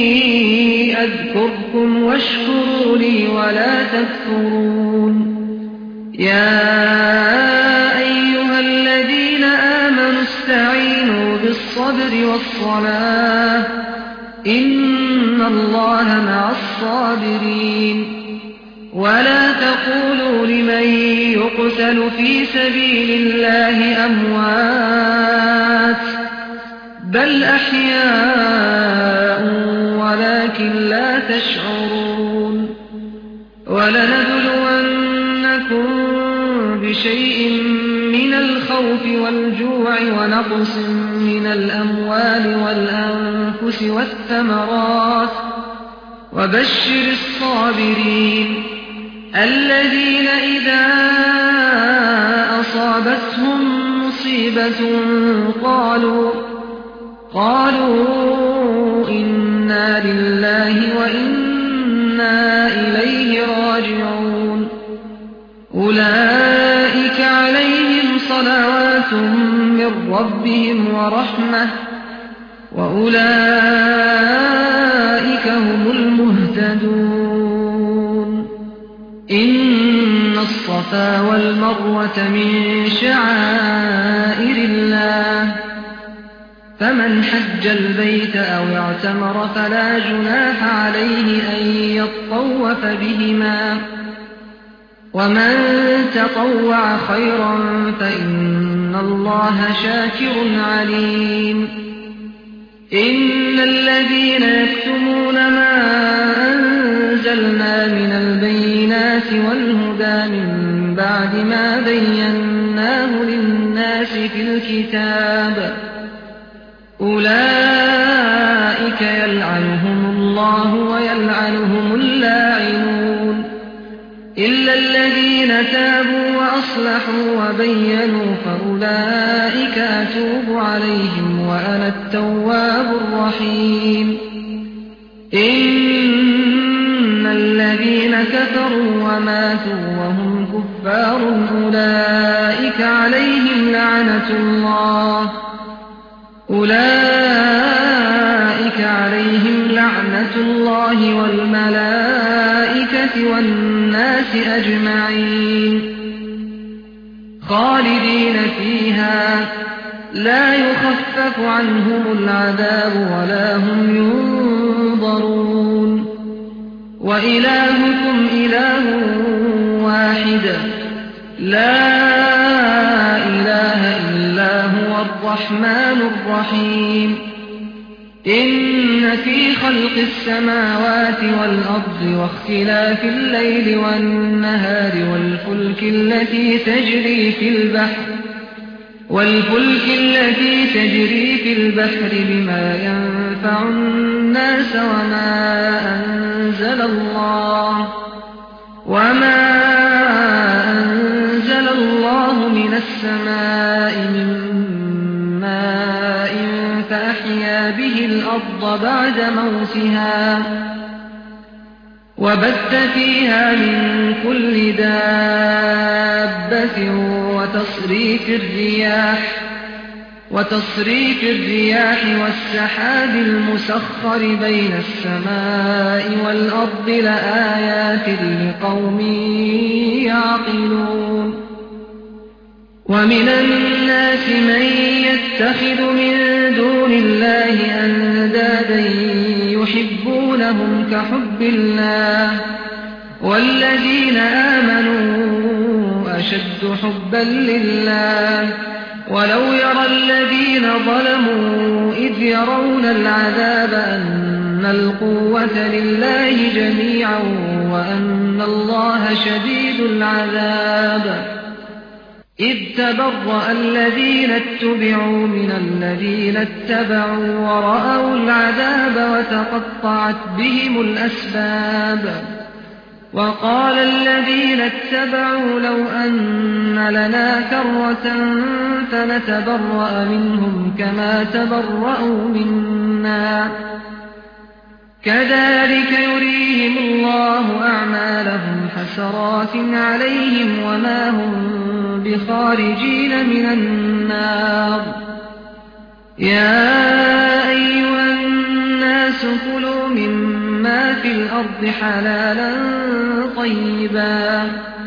أذكركم واشكروا لي ولا تكفرون يا أيها الذين آمنوا استعينوا بالصبر والصلاة إن الله مع الصابرين ولا تقولوا لمن يقتل في سبيل الله أموات بل أحياء ولكن لا تشعرون ولنبلونكم بشيء من الخوف والجوع ونقص من الأموال والأنفس والثمرات وبشر الصابرين الذين إذا أصابتهم مصيبة قالوا قالوا إنا لله وإنا إليه راجعون أولئك عليهم صلوات من ربهم ورحمة وأولئك هم المهتدون إن الصفا والمروة من شعائر الله فمن حج البيت أو اعتمر فلا جناح عليه أن يطوف بهما ومن تطوع خيرا فإن الله شاكر عليم إن الذين يكتمون ما أنزلنا من البينات والهدى من بعد ما بيناه للناس في الكتاب أولئك يلعنهم الله ويلعنهم اللاعنون إلا الذين تابوا وأصلحوا وبينوا فأولئك أتوب عليهم وأنا التواب الرحيم إن الذين كفروا وماتوا وهم كفار أولئك عليهم لعنة الله أولئك عليهم لعنة الله والملائكة والناس أجمعين خالدين فيها لا يخفف عنهم العذاب ولا هم ينظرون وإلهكم إله واحد لا إله إلا هو الرحمن الرحيم إن في خلق السماوات والأرض واختلاف الليل والنهار والفلك التي تجري في البحر والفلك التي تجري في البحر بما ينفع الناس وما أنزل الله وما أنزل الله من السماء من ماء فأحيا به الأرض بعد موتها وبث فيها من كل دابة وتصريف الرياح وتصريف الرياح والسحاب المسخر بين السماء والأرض لآيات لقوم يعقلون ومن الناس من يتخذ من دون الله أندادا يحبونهم كحب الله والذين آمنوا أشد حبا لله ولو يرى الذين ظلموا إذ يرون العذاب أن القوة لله جميعا وأن الله شديد العذاب إذ تبرأ الذين اتبعوا من الذين اتبعوا ورأوا العذاب وتقطعت بهم الأسباب وقال الذين اتبعوا لو أن لنا كرة فنتبرأ منهم كما تبرأوا منا كذلك يريهم الله أعمالهم حسرات عليهم وما هم بخارجين من النار يا أيها الناس كلوا مما في الأرض حلالا طيبا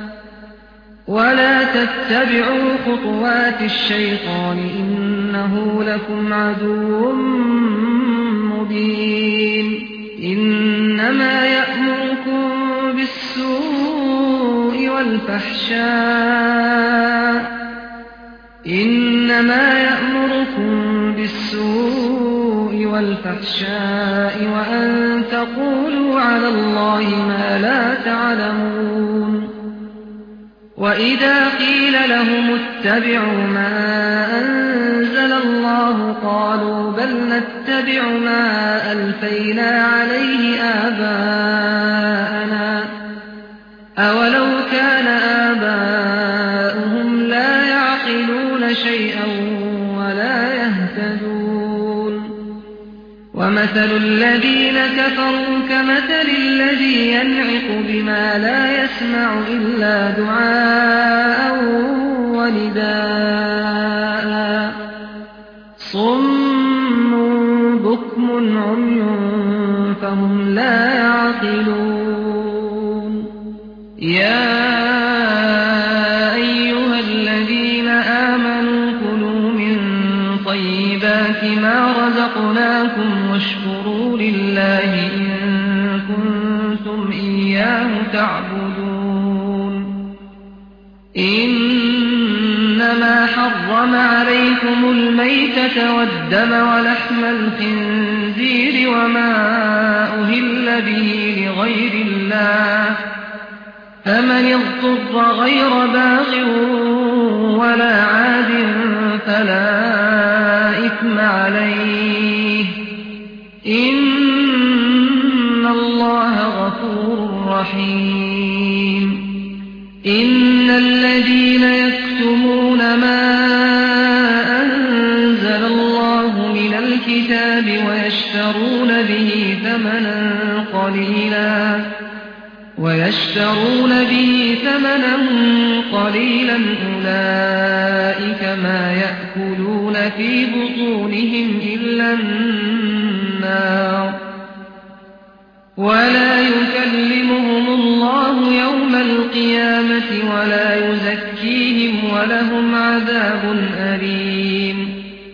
ولا تتبعوا خطوات الشيطان إنه لكم عدو مبين إنما يأمركم بالسوء والفحشاء إنما يأمركم بالسوء والفحشاء وأن تقولوا على الله ما لا تعلمون وإذا قيل لهم اتبعوا ما أنزل الله قالوا بل نتبع ما ألفينا عليه آباءنا أولو كان آباؤهم لا يعقلون شيئا ولا يهتدون ومثل الذين كفروا كمثل الذي ينعق بما لا يسمع إلا دعاء ونداء صم بكم عمي فهم لا يعقلون يا إنما حرم عليكم الميتة والدم ولحم الخنزير وما أهل به لغير الله فمن اضطر غير باغ ولا عاد فلا إثم عليه إن الله غفور رحيم إن الذين يكتمون ما أنزل الله من الكتاب ويشترون به ثمنا قليلا ويشترون به ثمنا قليلا أولئك ما يأكلون في بطونهم إلا النار ولا يكلمهم الله يوم القيامة ولا يزكيهم ولهم عذاب أليم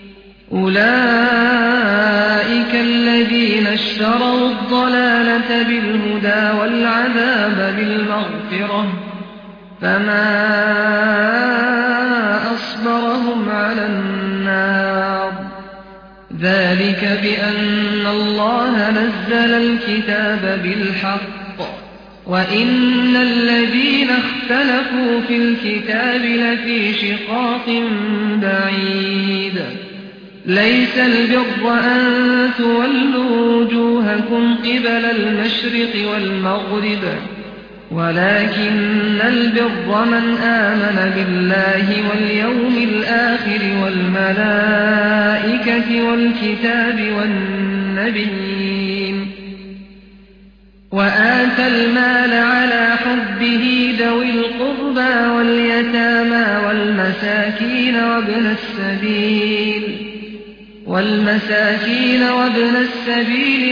أولئك الذين اشتروا الضلالة بالهدى والعذاب بالمغفرة فما أصبرهم على النار ذلك بأن الله نزل الكتاب بالحق وإن الذين اختلفوا في الكتاب لفي شقاق بعيد ليس البر أن تولوا وجوهكم قبل المشرق والمغرب ولكن البر من آمن بالله واليوم الآخر والملائكة والكتاب والنبيين وآتى المال على حبه ذوي القربى واليتامى والمساكين وابن السبيل والمساكين وابن السبيل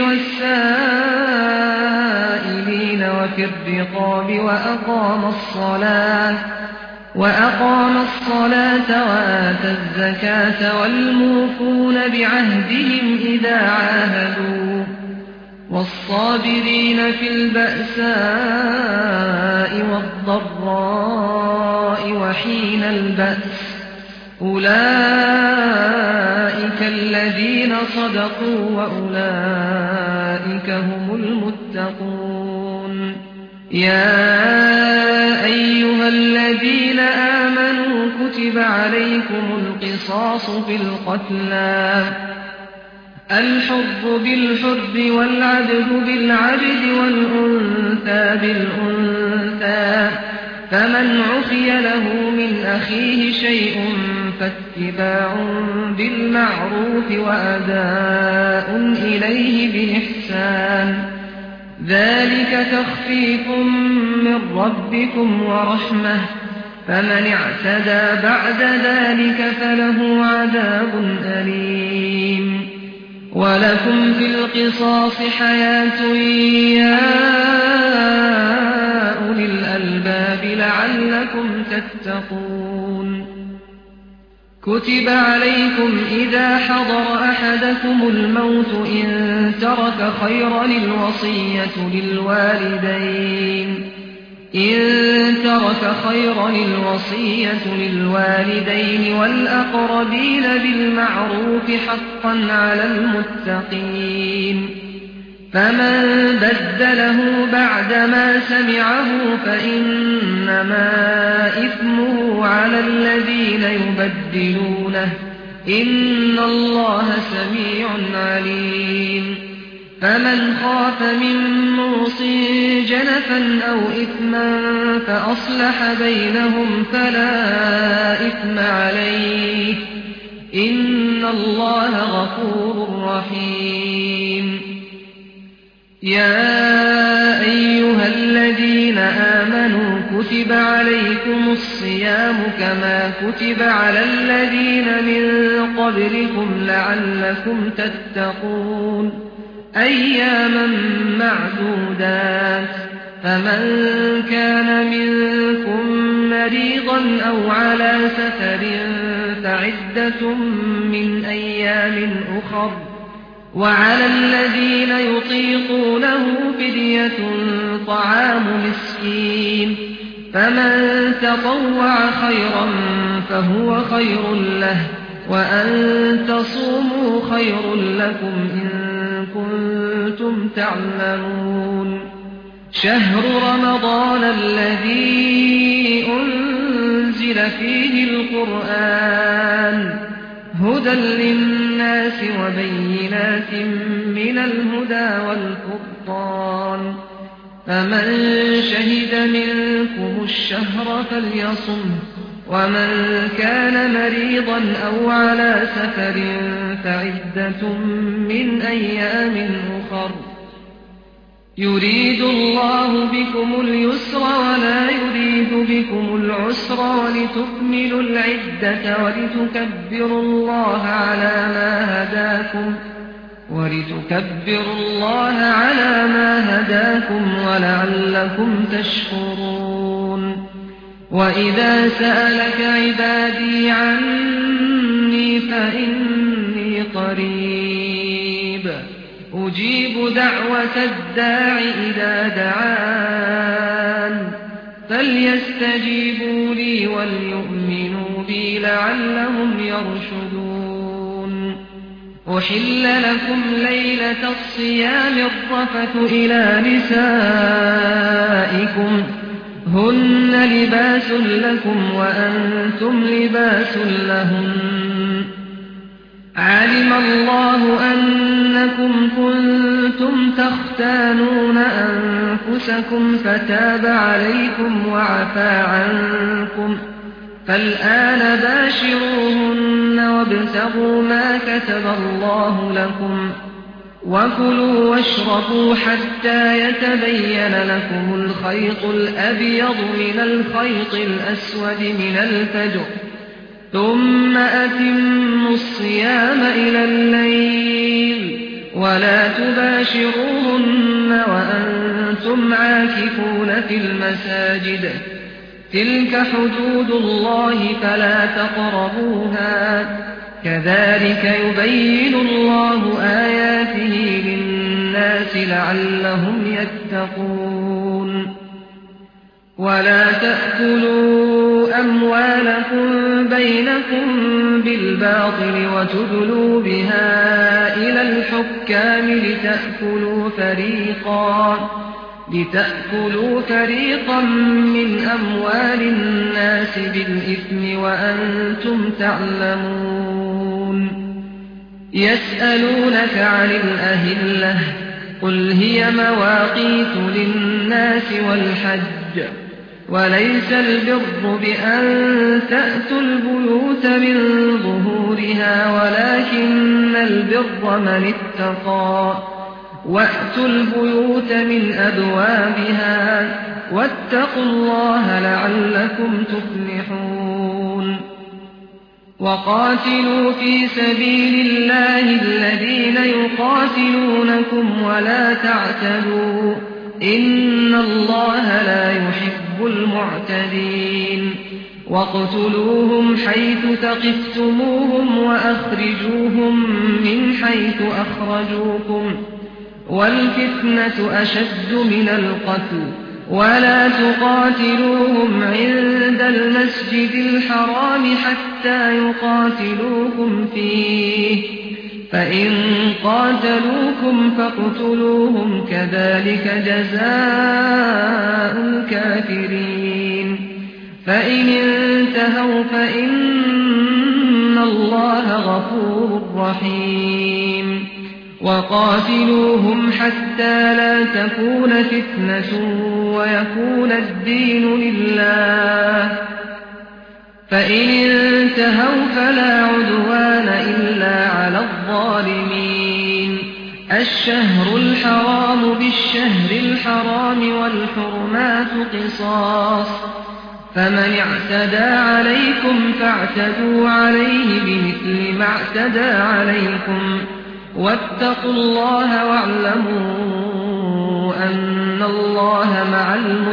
والسائلين وفي الرقاب وأقام الصلاة وأقام الصلاة وآتى الزكاة والموفون بعهدهم إذا عاهدوا والصابرين في البأساء والضراء وحين البأس أولئك الذين صدقوا وأولئك هم المتقون يا أيها الذين آمنوا كتب عليكم القصاص في القتلى الحر بالحر والعبد بالعبد والأنثى بالأنثى فمن عفي له من أخيه شيء فاتباع بالمعروف وأداء إليه بإحسان ذلك تخفيف من ربكم ورحمة فمن اعتدى بعد ذلك فله عذاب أليم ولكم في القصاص حياة يا أولي الألباب لعلكم تتقون كتب عليكم إذا حضر أحدكم الموت إن ترك خيرا الوصية للوالدين إن ترك خيرا الوصية للوالدين والأقربين بالمعروف حقا على المتقين فمن بدله بعدما سمعه فإنما إثمه على الذين يبدلونه إن الله سميع عليم فمن خاف من موص جنفا أو إثما فأصلح بينهم فلا إثم عليه إن الله غفور رحيم يا أيها الذين آمنوا كتب عليكم الصيام كما كتب على الذين من قبلكم لعلكم تتقون أياما معدودات فمن كان منكم مريضا أو على سفر فعدة من أيام أخر وعلى الذين يطيقونه فدية طعام مسكين فمن تطوع خيرا فهو خير له وأن تصوموا خير لكم إن كنتم تعلمون شهر رمضان الذي أنزل فيه القرآن هدى للناس وبينات من الهدى والفرقان فمن شهد منكم الشهر فليصمه ومن كان مريضا أو على سفر فعدة من أيام أخر يريد الله بكم اليسر ولا يريد بكم العسر ولتكملوا العدة ولتكبروا الله على ما هداكم ولتكبروا الله على ما هداكم ولعلكم تشكرون وإذا سألك عبادي عني فإني قريب أجيب دعوة الداع إذا دعان فليستجيبوا لي وليؤمنوا بي لعلهم يرشدون أحل لكم ليلة الصيام الرفث إلى نسائكم هن لباس لكم وأنتم لباس لهن علم الله أنكم كنتم تختانون أنفسكم فتاب عليكم وعفى عنكم فالآن باشروهن وابتغوا ما كتب الله لكم وكلوا واشربوا حتى يتبين لكم الخيط الأبيض من الخيط الأسود من الفجر ثم أتموا الصيام إلى الليل ولا تباشروهن وأنتم عاكفون في المساجد تلك حدود الله فلا تقربوها كذلك يبين الله آياته للناس لعلهم يتقون ولا تأكلوا أموالكم بينكم بالباطل وتدلوا بها إلى الحكام لتأكلوا فريقا لتأكلوا فريقا من أموال الناس بالإثم وأنتم تعلمون يسألونك عن الأهلة قل هي مواقيت للناس والحج وليس البر بأن تأتوا البيوت من ظهورها ولكن البر من اتقى وأتوا البيوت من أبوابها واتقوا الله لعلكم تفلحون وقاتلوا في سبيل الله الذين يقاتلونكم ولا تعتدوا إن الله لا يحب المعتدين واقتلوهم حيث ثقفتموهم وأخرجوهم من حيث أخرجوكم والفتنة أشد من القتل ولا تقاتلوهم عند المسجد الحرام حتى يقاتلوكم فيه فإن قاتلوكم فاقتلوهم كذلك جزاء الكافرين فإن انتهوا فإن الله غفور رحيم وقاتلوهم حتى لا تكون فتنة ويكون الدين لله فإن انتهوا فلا عدوان إلا على الظالمين الشهر الحرام بالشهر الحرام والحرمات قصاص فمن اعتدى عليكم فاعتدوا عليه بمثل ما اعتدى عليكم واتقوا الله واعلموا أن الله مع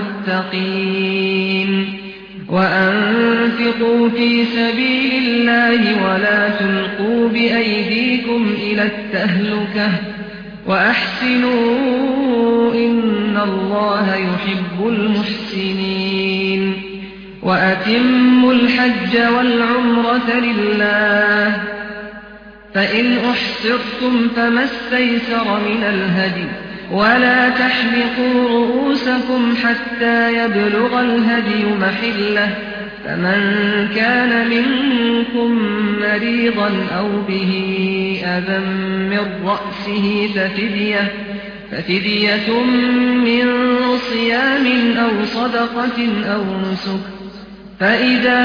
المتقين وأنفقوا في سبيل الله ولا تلقوا بأيديكم إلى التهلكة وأحسنوا إن الله يحب المحسنين وأتموا الحج والعمرة لله فإن أحصرتم فما استيسر من الهدي ولا تحلقوا رؤوسكم حتى يبلغ الهدي محله فمن كان منكم مريضا أو به أذى من رأسه ففدية, ففدية من صيام أو صدقة أو نسك فإذا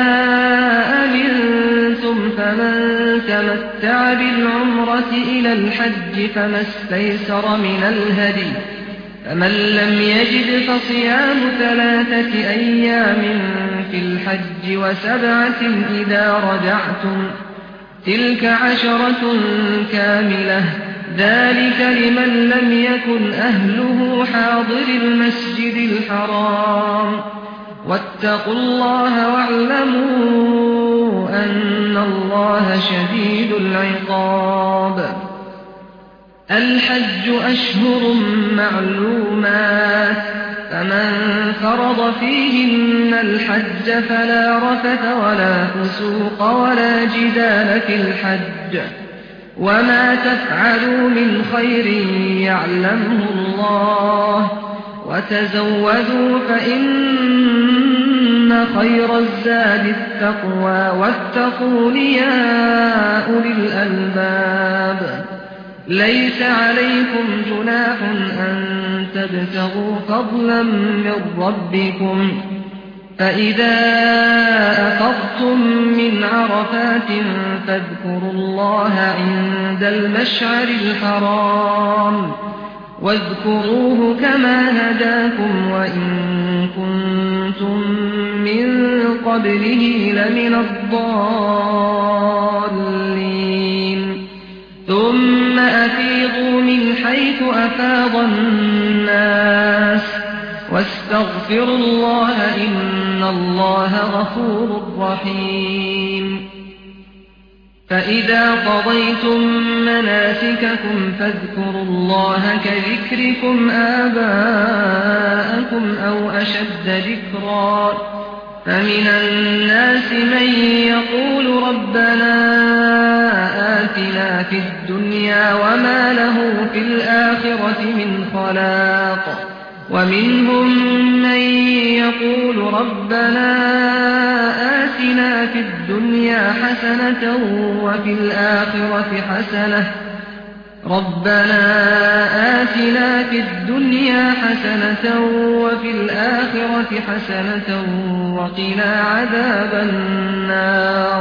أمنتم فمن تمتع بالعمرة إلى الحج فما استيسر من الهدي فمن لم يجد فصيام ثلاثة أيام في الحج وسبعة إذا رجعتم تلك عشرة كاملة ذلك لمن لم يكن أهله حاضر المسجد الحرام واتقوا الله واعلموا أن الله شديد العقاب الحج أشهر معلومات فمن فرض فيهن الحج فلا رفث ولا فسوق ولا جدال في الحج وما تفعلوا من خير يعلمه الله وتزودوا فإن خير الزاد التقوى واتقون يا أولي الألباب ليس عليكم جناح أن تبتغوا فضلا من ربكم فإذا أفضتم من عرفات فاذكروا الله عند المشعر الحرام واذكروه كما هداكم وإن كنتم من قبله لمن الضالين ثم أفيضوا من حيث أفاض الناس واستغفروا الله إن الله غفور رحيم فإذا قضيتم مناسككم فاذكروا الله كذكركم آباءكم أو أشد ذكرا فمن الناس من يقول ربنا آتنا في الدنيا وما له في الآخرة من خلاق ومنهم من يقول ربنا آتنا في الدنيا حسنة وفي الآخرة حسنة ربنا آتنا في الدنيا حسنة وفي الآخرة حسنة وقنا عذاب النار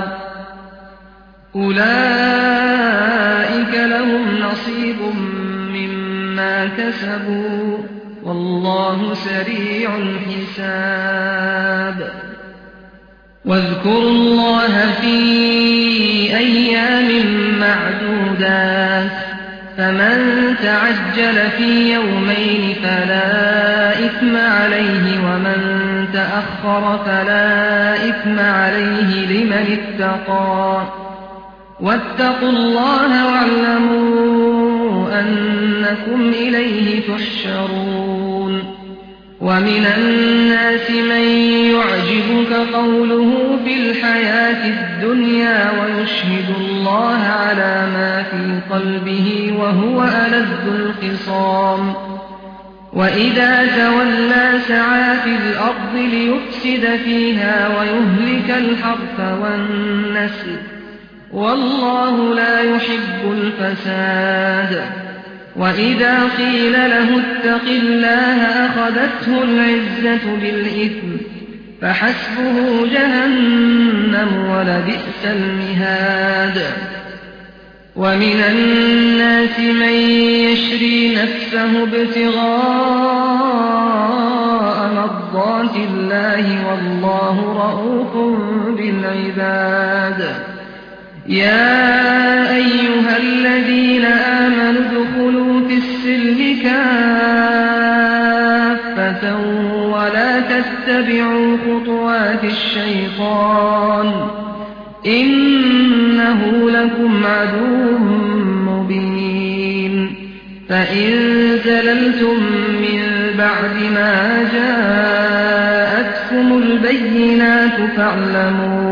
أولئك لهم نصيب مما كسبوا والله سريع الحساب واذكروا الله في أيام معدودات فمن تعجل في يومين فلا إثم عليه ومن تأخر فلا إثم عليه لمن اتقى واتقوا الله واعلموا أنكم إليه تحشرون ومن الناس من يعجبك قوله في الحياة الدنيا ويشهد الله على ما في قلبه وهو ألذ الخصام وإذا تولى سعى في الأرض ليفسد فيها ويهلك الحرث والنسل والله لا يحب الفساد وإذا قيل له اتق الله أخذته العزة بالإثم فحسبه جهنم ولبئس المهاد ومن الناس من يشري نفسه ابتغاء مرضات الله والله رؤوف بالعباد يا أيها الذين آمنوا ادخلوا في السلم كافة ولا تتبعوا خطوات الشيطان إنه لكم عدو مبين فإن زللتم من بعد ما جاءتكم البينات فاعلموا,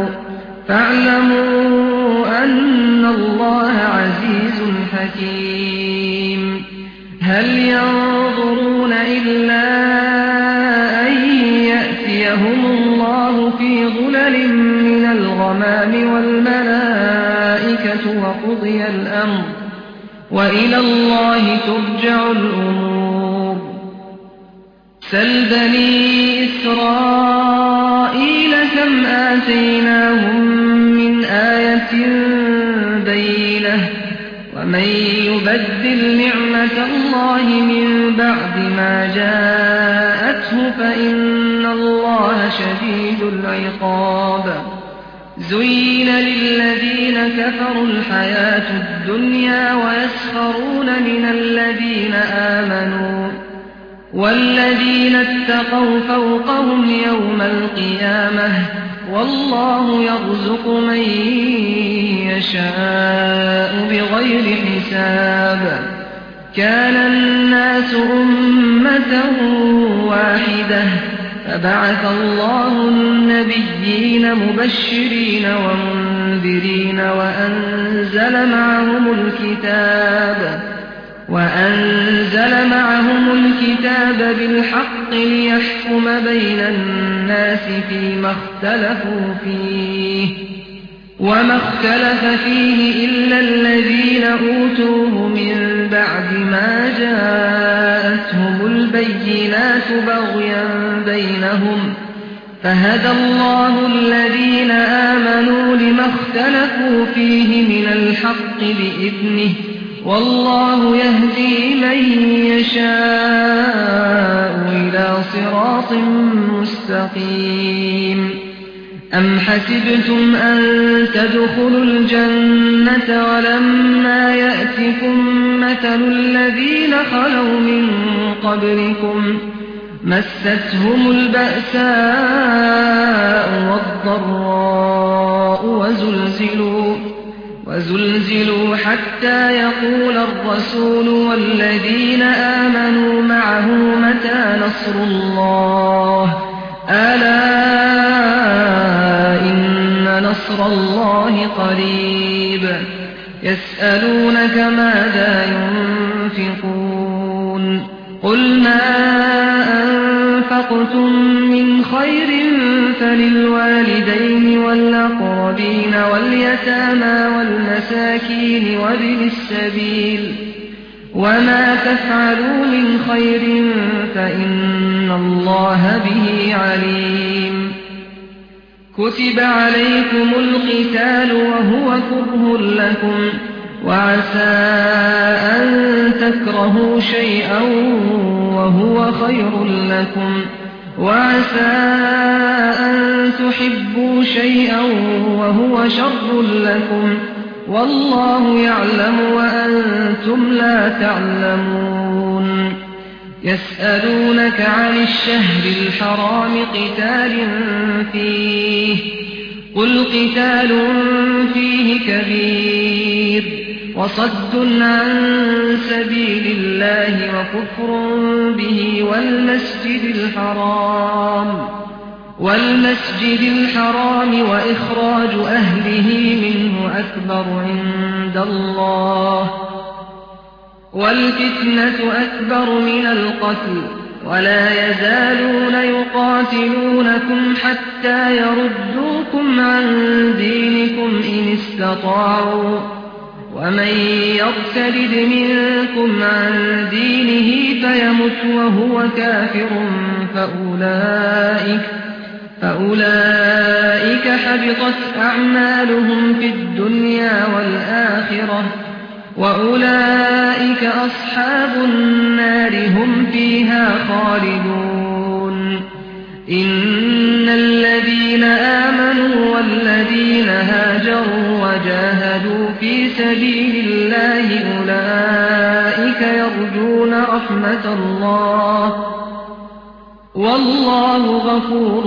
فاعلموا أن الله عزيز حكيم. هل ينظرون إلا أن يأتيهم الله في ظلل من الغمام والملائكة وقضي الأمر وإلى الله ترجع الأمور. سل بني إسرائيل كم آتيناهم من آية بينة ومن يبدل نعمة الله من بعد ما جاءته فإن الله شديد العقاب. زين للذين كفروا الحياة الدنيا ويسخرون من الذين آمنوا والذين اتقوا فوقهم يوم القيامة والله يرزق من يشاء بغير حساب. كان الناس أمة واحدة فبعث الله النبيين مبشرين ومنذرين وأنزل معهم الكتاب وأنزل معهم الكتاب بالحق ليحكم بين الناس فيما اختلفوا فيه وما اختلف فيه إلا الذين أوتوه من بعد ما جاءتهم البينات بغيا بينهم فهدى الله الذين آمنوا لما اختلفوا فيه من الحق بإذنه والله يهدي من يشاء إلى صراط مستقيم. أم حسبتم أن تدخلوا الجنة ولما يأتكم مثل الذين خلوا من قبلكم مستهم البأساء والضراء وزلزلوا وزلزلوا حتى يقول الرسول والذين آمنوا معه متى نصر الله ألا إن نصر الله قريب. يسألونك ماذا ينفقون قل ما أنفقتم من خير فللوالدين والأقربين واليتامى والمساكين وابن السبيل وما تفعلوا من خير فإن الله به عليم. كتب عليكم القتال وهو كره لكم وعسى أن تكرهوا شيئا وهو خير لكم وعسى أن تحبوا شيئا وهو شر لكم والله يعلم وأنتم لا تعلمون. يسألونك عن الشهر الحرام قتال فيه قل قتال فيه كبير وصد عن سبيل الله وكفر به والمسجد الحرام والمسجد الحرام وإخراج أهله منه أكبر عند الله والفتنة أكبر من القتل ولا يزالون يقاتلونكم حتى يردوكم عن دينكم إن استطاعوا ومن يرتد منكم عن دينه فيمت وهو كافر فأولئك, فأولئك حبطت أعمالهم في الدنيا والآخرة وأولئك أصحاب النار هم فيها خالدون. إن الذين آمنوا والذين هاجروا وجاهدوا في سبيل الله أولئك يرجون رحمة الله والله غفور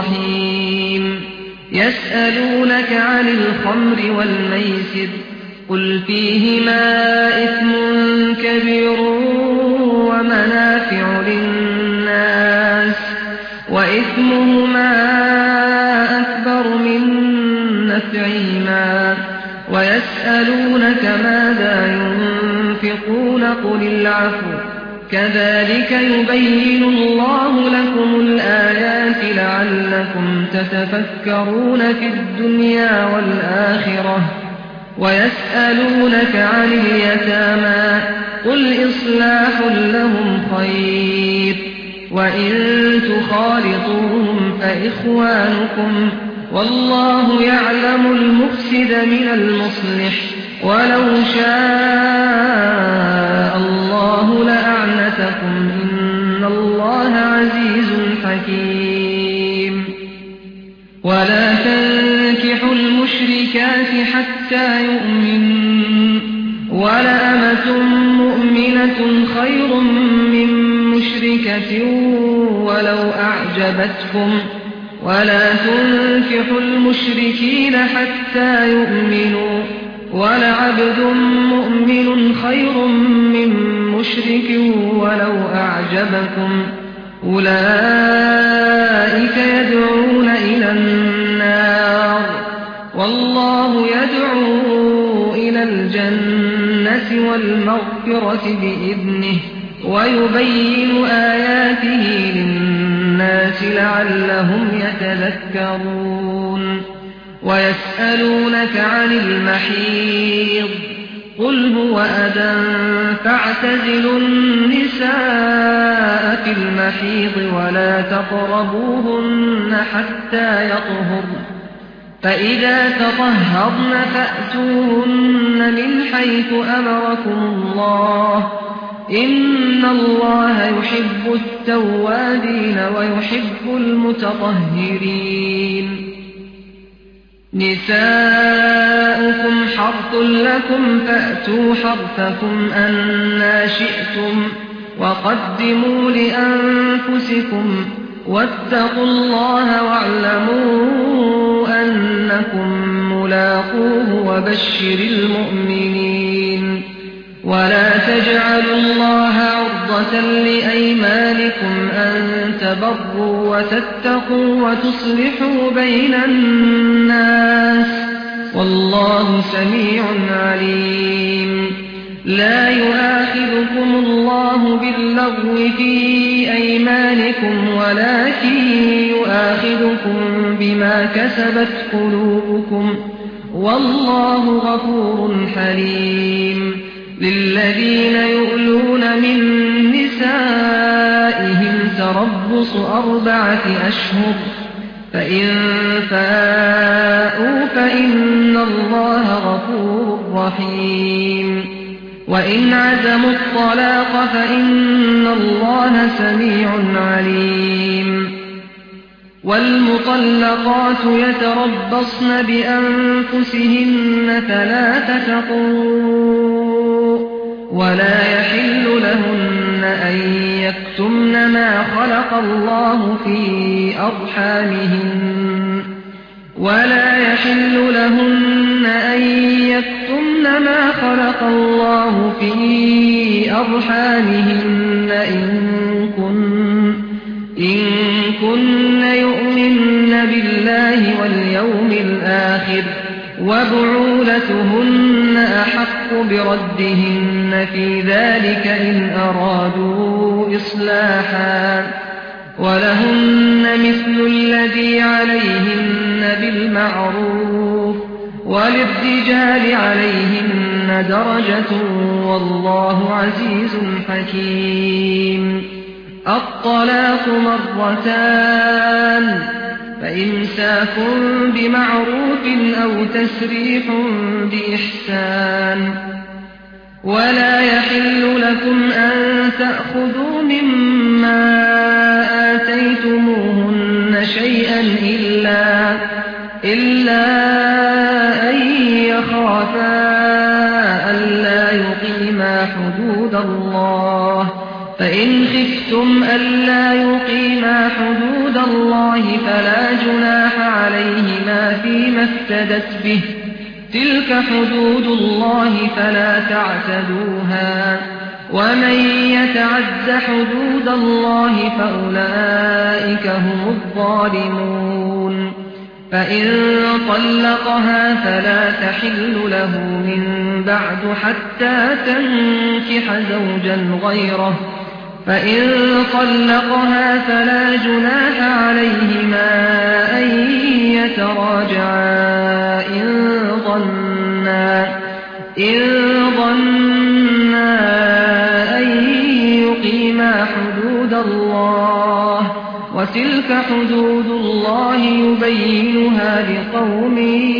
رحيم. يسألونك عن الخمر والميسر قل فيهما إثم كبير ومنافع للناس وإثمهما أكبر من نفعهما ويسألونك ماذا ينفقون قل العفو كذلك يبين الله لكم الآيات لعلكم تتفكرون في الدنيا والآخرة ويسألونك عن اليتامى قل إصلاح لهم خير وإن تخالطوهم فإخوانكم والله يعلم المفسد من المصلح ولو شاء الله لأعنتكم إن الله عزيز حكيم ولا تنكحوا المشركات حتى يؤمنوا ولأمة مؤمنة خير من مشركة ولو أعجبتكم ولا تنكحوا المشركين حتى يؤمنوا ولعبد مؤمن خير من مشرك ولو أعجبكم أولئك يدعون إلى النار والله يدعو إلى الجنة والمغفرة بإذنه ويبين آياته للناس لعلهم يتذكرون ويسألونك عن المحيض قل هو أذى فاعتزلوا النساء في المحيض ولا تقربوهن حتى يطهرن فإذا تطهرن فأتوهن من حيث أمركم الله إن الله يحب التوابين ويحب المتطهرين نساؤكم حرث لكم فأتوا حرثكم أنى شئتم وقدموا لأنفسكم واتقوا الله واعلموا أنكم ملاقوه وبشر المؤمنين ولا تجعلوا الله عرضة لأيمانكم أن تبروا وتتقوا وتصلحوا بين الناس والله سميع عليم لا يؤاخذكم الله باللغو في أيمانكم ولكن يؤاخذكم بما كسبت قلوبكم والله غفور حليم للذين يؤلون من نسائهم تربص أربعة أشهر فإن فاءوا فإن الله غفور رحيم وإن عزموا الطلاق فإن الله سميع عليم والمطلقات يتربصن بأنفسهن ثلاثة قروء ولا يحل لهن أن يكتمن ما خلق الله في أرحامهن ولا يحل لهن أن يكتمن ما خلق الله في أرحامهن إن كن إن كن يؤمن بالله واليوم الآخر وبعولتهن أحق بردهن في ذلك إن أرادوا إصلاحا ولهن مثل الذي عليهن بالمعروف وللرجال عليهن درجة والله عزيز حكيم الطلاق مرتان فإمساك بمعروف أو تسريح بإحسان ولا يحل لكم أن تأخذوا مما آتيتموهن شيئا إلا, إلا أن يخافا ألا يقيما حدود الله فإن خفتم ألا يقيما حدود الله فلا جناح عليهما فيما افتدت به تلك حدود الله فلا تعتدوها ومن يتعد حدود الله فأولئك هم الظالمون فإن طلقها فلا تحل له من بعد حتى تنكح زوجا غيره فإن طلقها فلا جناح عليهما أن يتراجعا إن ظنا إن ظنا أن يقيما حدود الله وتلك حدود الله يبينها لقوم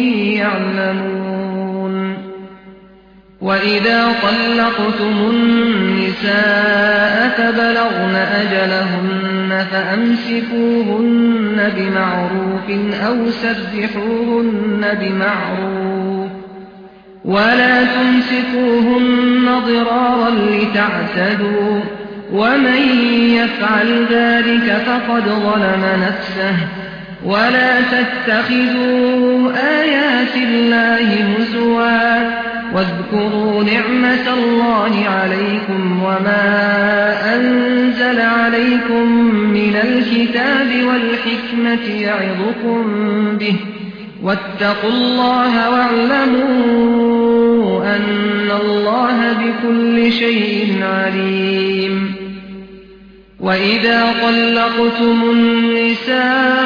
يعلمون وإذا طلقتم النساء فبلغن أجلهن فأمسكوهن بمعروف أو سرحوهن بمعروف ولا تمسكوهن ضرارا لتعتدوا ومن يفعل ذلك فقد ظلم نفسه ولا تتخذوا آيات الله هزوا واذكروا نعمة الله عليكم وما أنزل عليكم من الكتاب والحكمة يعظكم به واتقوا الله واعلموا أن الله بكل شيء عليم وإذا طلقتم النساء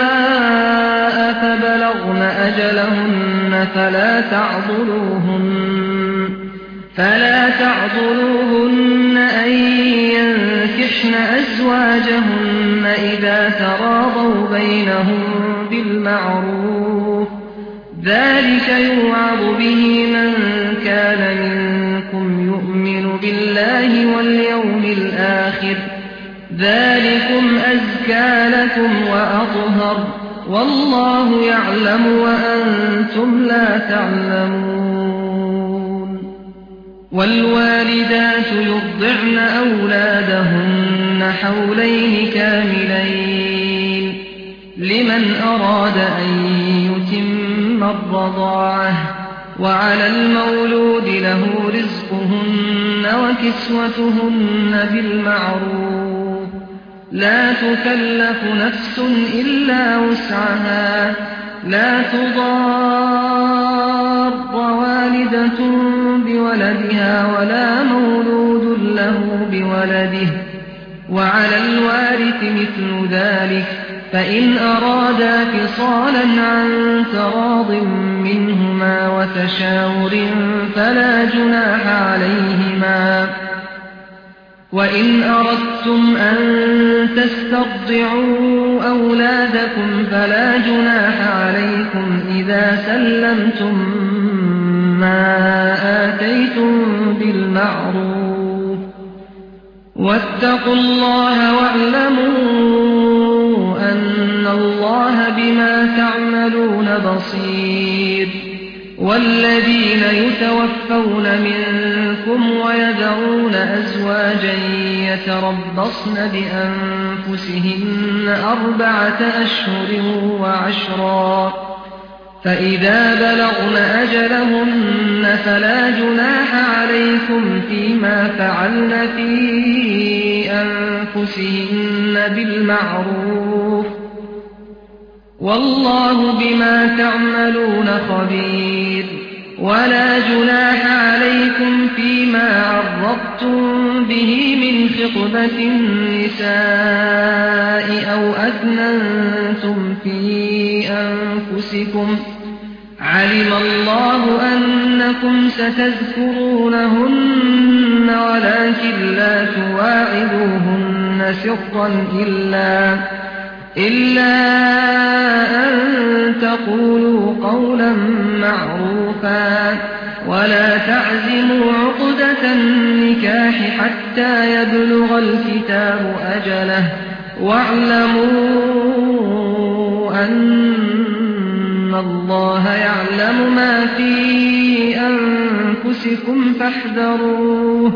فبلغن أجلهن فلا تعضلوهن فلا تعضلوهن أن ينكحن أزواجهن إذا تراضوا بينهم بالمعروف ذلك يوعظ به من كان منكم يؤمن بالله واليوم الآخر ذلكم أزكى لكم وأطهر والله يعلم وأنتم لا تعلمون والوالدات يرضعن أولادهن حولين كاملين لمن أراد أن يتم الرضاعة وعلى المولود له رزقهن وكسوتهن بالمعروف لا تكلف نفس إلا وسعها لا تضار والدة بولدها ولا مولود له بولده وعلى الوارث مثل ذلك فإن أرادا فصالا عن تراض منهما وتشاور فلا جناح عليهما وإن أردتم أن تسترضعوا أولادكم فلا جناح عليكم إذا سلمتم ما آتيتم بالمعروف واتقوا الله واعلموا أن الله بما تعملون بصير والذين يتوفون منكم ويذرون أزواجا يتربصن بأنفسهن أربعة أشهر وعشرا فإذا بلغن أجلهن فلا جناح عليكم فيما فعلن في أنفسهن بالمعروف والله بما تعملون خبير ولا جناح عليكم فيما عرضتم به من خطبة النساء أو أكننتم في أنفسكم علم الله أنكم ستذكرونهن ولكن لا تواعدوهن سرا إلا إلا أن تقولوا قولا معروفا ولا تعزموا عقدة النكاح حتى يبلغ الكتاب أجله واعلموا أن الله يعلم ما في أنفسكم فاحذروه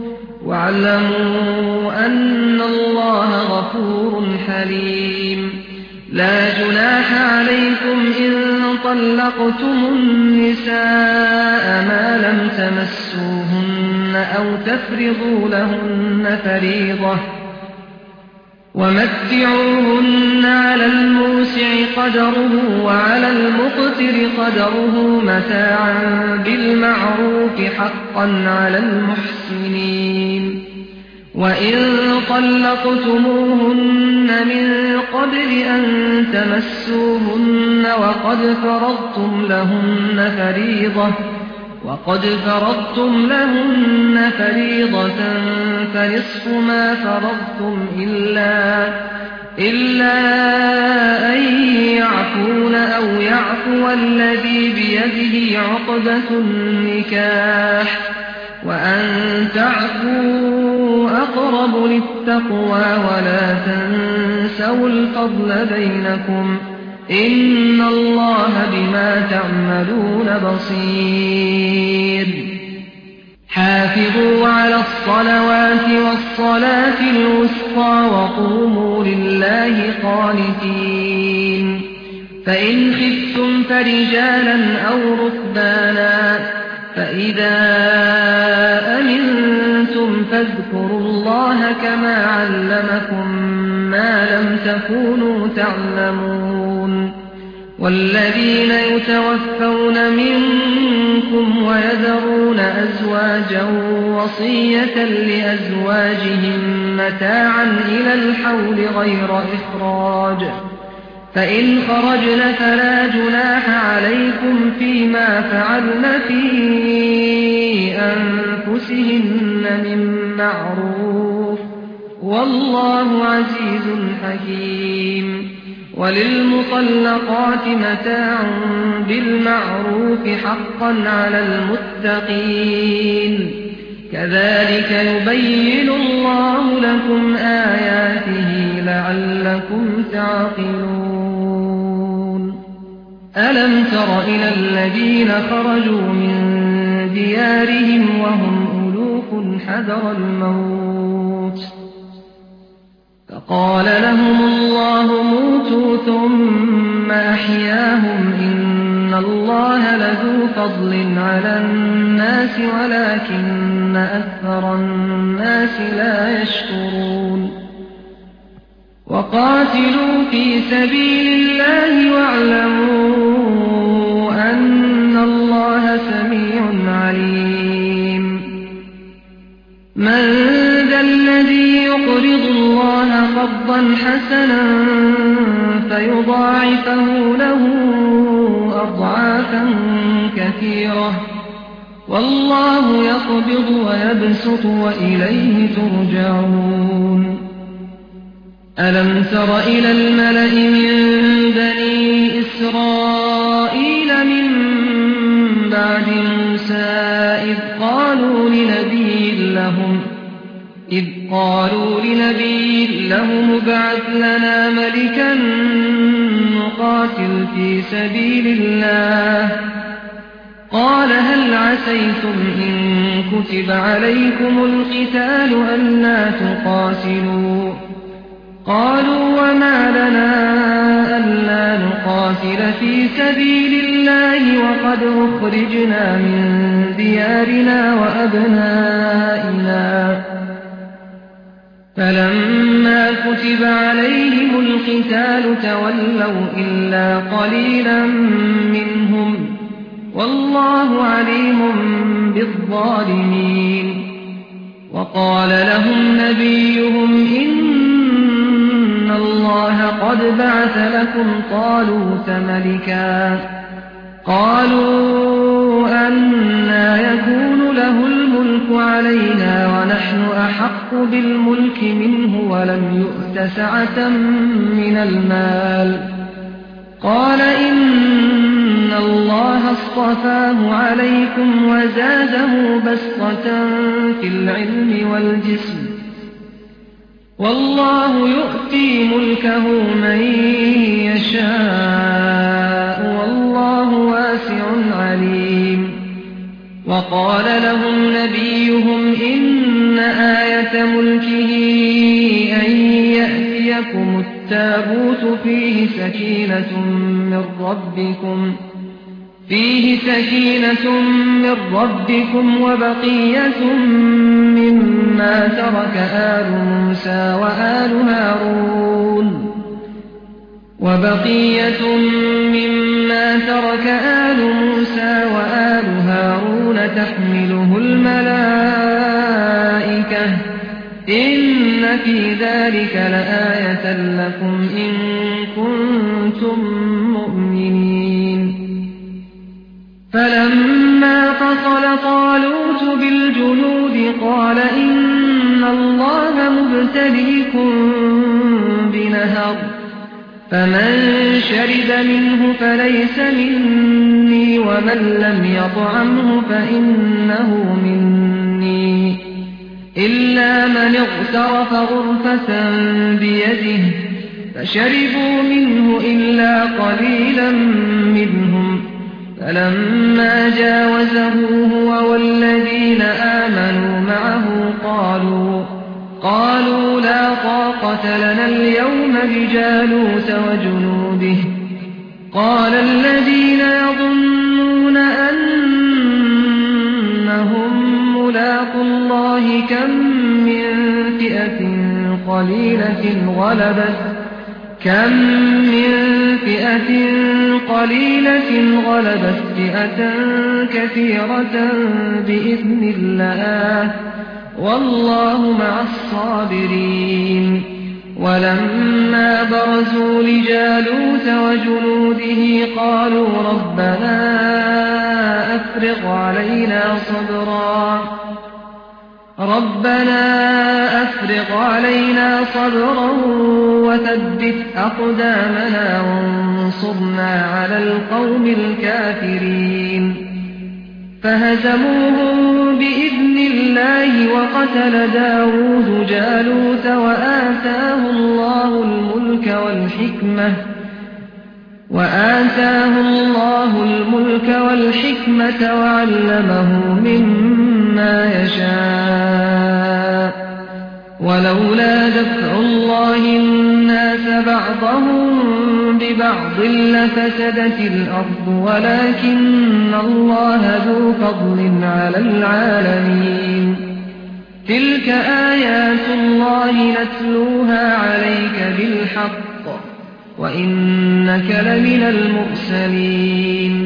واعلموا أن الله غفور حليم لا جناح عليكم إن طلقتم النساء ما لم تمسوهن أو تفرضوا لهن فريضة ومتعوهن على الموسع قدره وعلى المقتر قدره متاعا بالمعروف حقا على المحسنين وإن طلقتموهن من قبل أن تمسوهن وقد فرضتم لهن فريضة وقد فرضتم لهن فريضة فنصف ما فرضتم إلا إلا أن يعفون أو يعفو الذي بيده عقدة النكاح وأن تعفوا أقرب للتقوى ولا تنسوا الفضل بينكم إن الله بما تعملون بصير حافظوا على الصلوات والصلاة الوسطى وقوموا لله قانتين فإن خفتم فرجالا أو ركبانا فإذا أمنتم فاذكروا الله كما علمكم ما لم تكونوا تعلمون والذين يتوفون منكم ويذرون أزواجا وصية لأزواجهم متاعا إلى الحول غير إخراج فإن خرجن فلا جناح عليكم فيما فعلن في أنفسهن من معروف والله عزيز حكيم وللمطلقات متاع بالمعروف حقا على المتقين كذلك يبين الله لكم آياته لعلكم تعقلون ألم تر إلى الذين خرجوا من ديارهم وهم ألوف حذر الموت فقال لهم الله موتوا ثم أحياهم إن الله لذو فضل على الناس ولكن أكثر الناس لا يشكرون وقاتلوا في سبيل الله واعلموا أن الله سميع عليم من ذا الذي يقرض الله قرضا حسنا فيضاعفه له أضعافا كثيرة والله يقبض ويبسط وإليه ترجعون ألم تر إلى الملأ من بني إسرائيل من بعد موسى إذ قالوا لنبي لهم إذ قالوا لنبي لهم ابعث لنا ملكا نقاتل في سبيل الله قال هل عسيتم إن كتب عليكم القتال ألا تقاتلوا قالوا وما لنا ألا نقاتل في سبيل الله وقد أخرجنا من ديارنا وأبنائنا فلما كتب عليهم القتال تولوا إلا قليلا منهم والله عليم بالظالمين وقال لهم نبيهم إن الله قد بعث لكم طالوت ملكا قالوا أنى يكون له الملك علينا ونحن أحق بالملك منه ولم يؤت سعة من المال قال إن الله اصطفاه عليكم وزاده بسطة في العلم والجسم والله يؤتي ملكه من يشاء والله واسع عليم وقال لهم نبيهم إن آية ملكه أن يأتيكم التابوت فيه سكينة من ربكم فيه سكينة من ربكم وبقية مما ترك آل موسى وآل هارون وبقية مما ترك آل موسى وآل هارون تحمله الملائكة إن في ذلك لآية لكم إن كنتم مؤمنين فلما فصل طالوت بالجنود قال إن الله مبتليكم بنهر فمن شرب منه فليس مني ومن لم يطعمه فإنه مني إلا من اغترف غرفة بيده فشربوا منه إلا قليلا منهم فلما جاوزه هو والذين آمنوا معه قالوا قالوا لا طاقة لنا اليوم بجالوت وجنوده قال الذين يظنون أنهم ملاقو الله كم من فئة قليلة غلبت كم من فئة قليلة غلبت فئة كثيرة بإذن الله والله مع الصابرين ولما برزوا لجالوت وجنوده قالوا ربنا أفرغ علينا صبرا ربنا أفرغ علينا صبرا وثبت أقدامنا وانصرنا على القوم الكافرين فهزموهم بإذن الله وقتل داود جالوت وآتاه الله الملك والحكمة وآتاه الله الملك والحكمة وعلمه مما يشاء ولولا دفع الله الناس بعضهم ببعض لفسدت الأرض ولكن الله ذو فضل على العالمين تلك آيات الله نتلوها عليك بالحق وإنك لمن المرسلين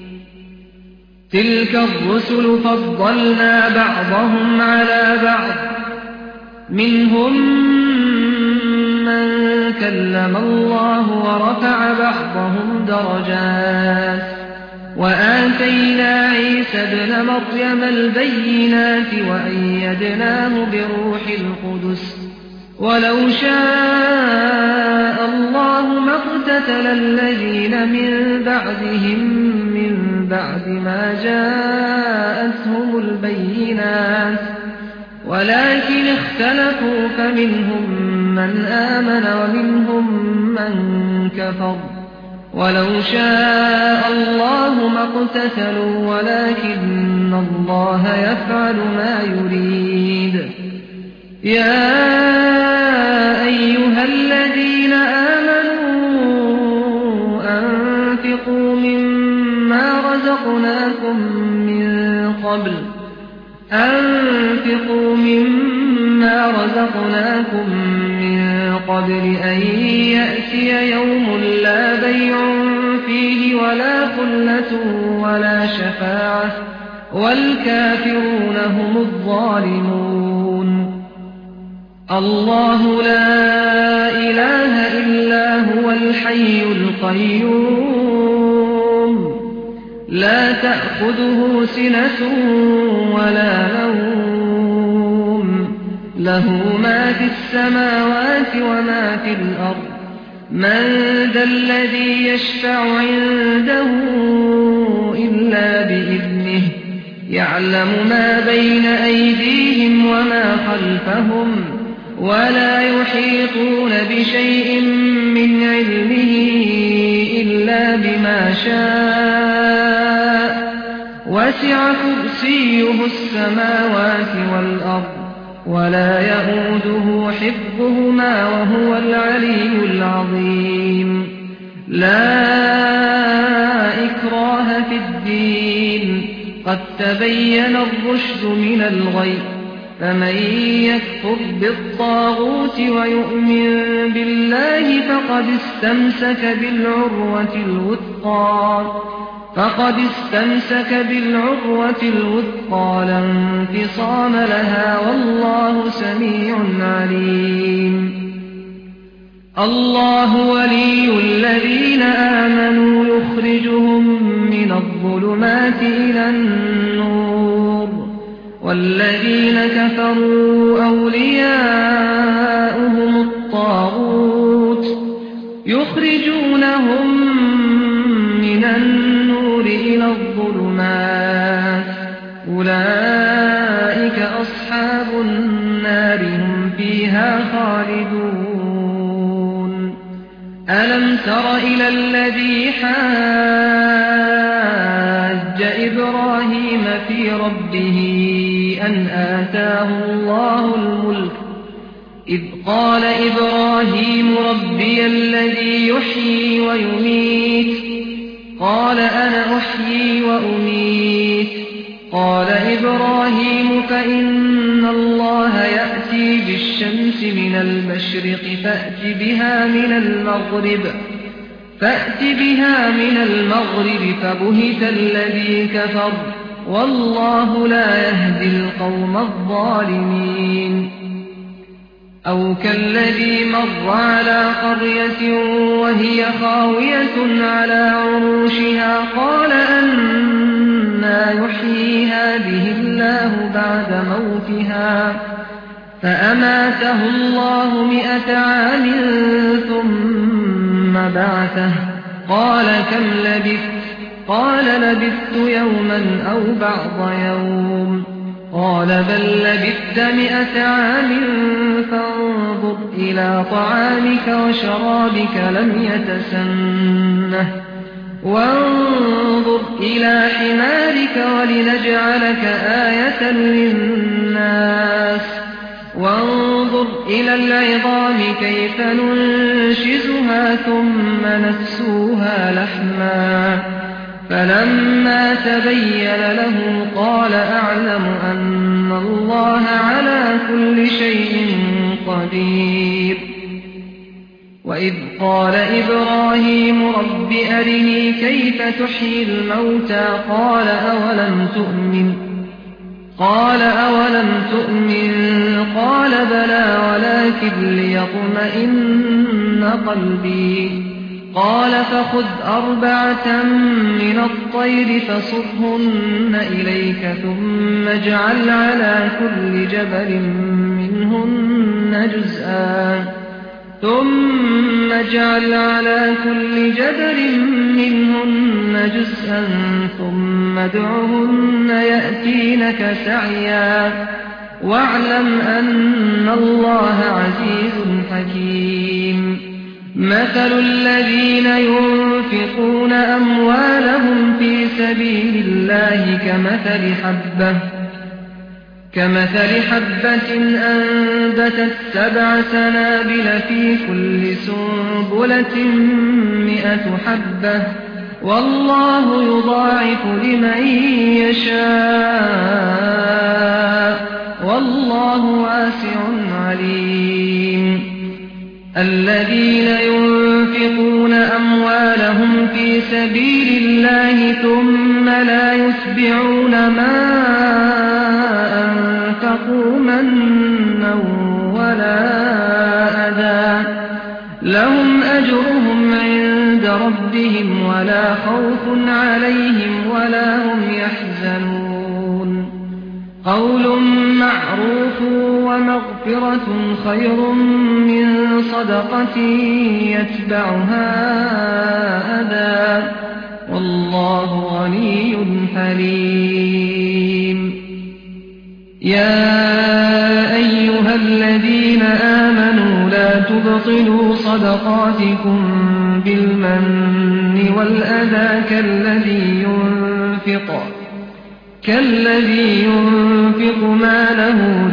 تلك الرسل فضلنا بعضهم على بعض منهم من كلم الله ورفع بعضهم درجات وآتينا عيسى ابن مريم البينات وأيدناه بروح القدس ولو شاء الله ما اقتتل الذين من بعدهم من بعد ما جاءتهم البينات ولكن اختلفوا فمنهم من آمن ومنهم من كفر ولو شاء الله ما اقتتلوا ولكن الله يفعل ما يريد يا أيها الذين آمنوا أنفقوا مما رزقناكم من قبل أنفقوا مما رزقناكم من قبل أن يأتي يوم لا بيع فيه ولا خلة ولا شفاعة والكافرون هم الظالمون الله لا إله إلا هو الحي القيوم لا تأخذه سنة ولا نوم له ما في السماوات وما في الأرض من ذا الذي يشفع عنده إلا بإذنه يعلم ما بين أيديهم وما خلفهم ولا يحيطون بشيء من علمه إلا بما شاء وسع كرسيه السماوات والأرض ولا يئوده حفظهما وهو العلي العظيم لا إكراه إكراه في الدين قد تبين الرشد من الغي فمن يكفر بالطاغوت ويؤمن بالله فقد استمسك بالعروة الوثقى فقد استمسك بالعروة الوثقى لا انفصام لها والله سميع عليم. الله ولي الذين آمنوا يخرجهم من الظلمات إلى النور والذين كفروا أولياؤهم الطاغوت يخرجونهم من النور إلى الظلمات أولئك أصحاب النار هم فيها خالدون. ألم تر إلى الذي حاج إبراهيم في ربه أن آتاه الله الملك إذ قال إبراهيم ربي الذي يحيي ويميت قال أنا أحيي وأميت قال إبراهيم فإن الله يأتي بالشمس من المشرق فأت بها من المغرب فأت بها من المغرب فبهت الذي كفر والله لا يهدي القوم الظالمين. أو كالذي مر على قرية وهي خاوية على عروشها قال أنى يحيي هذه الله بعد موتها فأماته الله مئة عام ثم بعثه قال كم لبثت قال لبثت يوما أو بعض يوم قال بل لبثت مئة عام فانظر إلى طعامك وشرابك لم يتسنه وانظر إلى حمارك ولنجعلك آية للناس وانظر إلى العظام كيف ننشزها ثم نكسوها لحما فلما تبين له قال أعلم أن الله على كل شيء قدير. وإذ قال إبراهيم رب أرني كيف تحيي الموتى قال أولم تؤمن قال أولم تؤمن قال بلى ولكن ليطمئن قلبي قال فخذ أربعة من الطير فصرهن إليك ثم اجعل على كل جبل منهن جزءا ثم اجعل على كل جبل منهن جزءا ثم ادعهن يأتينك سعيا واعلم أن الله عزيز حكيم. مثل الذين ينفقون أموالهم في سبيل الله كمثل حبة كمثل حبة أنبتت سبع سنابل في كل سنبلة مئة حبة والله يضاعف لمن يشاء والله واسع عليم. الذين ينفقون أموالهم في سبيل الله ثم لا يتبعون ما أنفقوا منا ولا أذى لهم أجرهم عند ربهم ولا خوف عليهم ولا هم يحزنون. قول معروف ومغفرة خير من صدقة يتبعها أذى والله غني حليم. يا أيها الذين آمنوا لا تبطلوا صدقاتكم بالمن والأذى كالذي ينفق كالذي ينفق ماله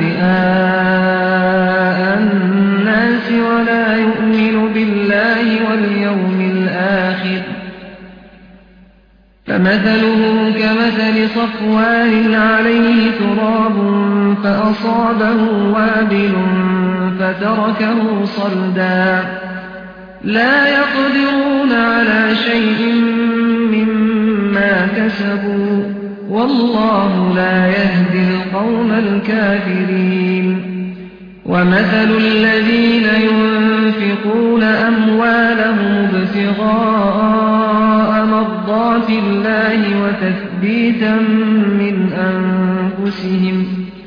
رئاء الناس ولا يؤمن بالله واليوم الآخر فمثله كمثل صفوان عليه تراب فأصابه وابل فتركه صلدا لا يقدرون على شيء مما كسبوا والله لا يهدي القوم الكافرين ومثل الذين ينفقون أموالهم ابتغاء مرضات الله وتثبيتا من أنفسهم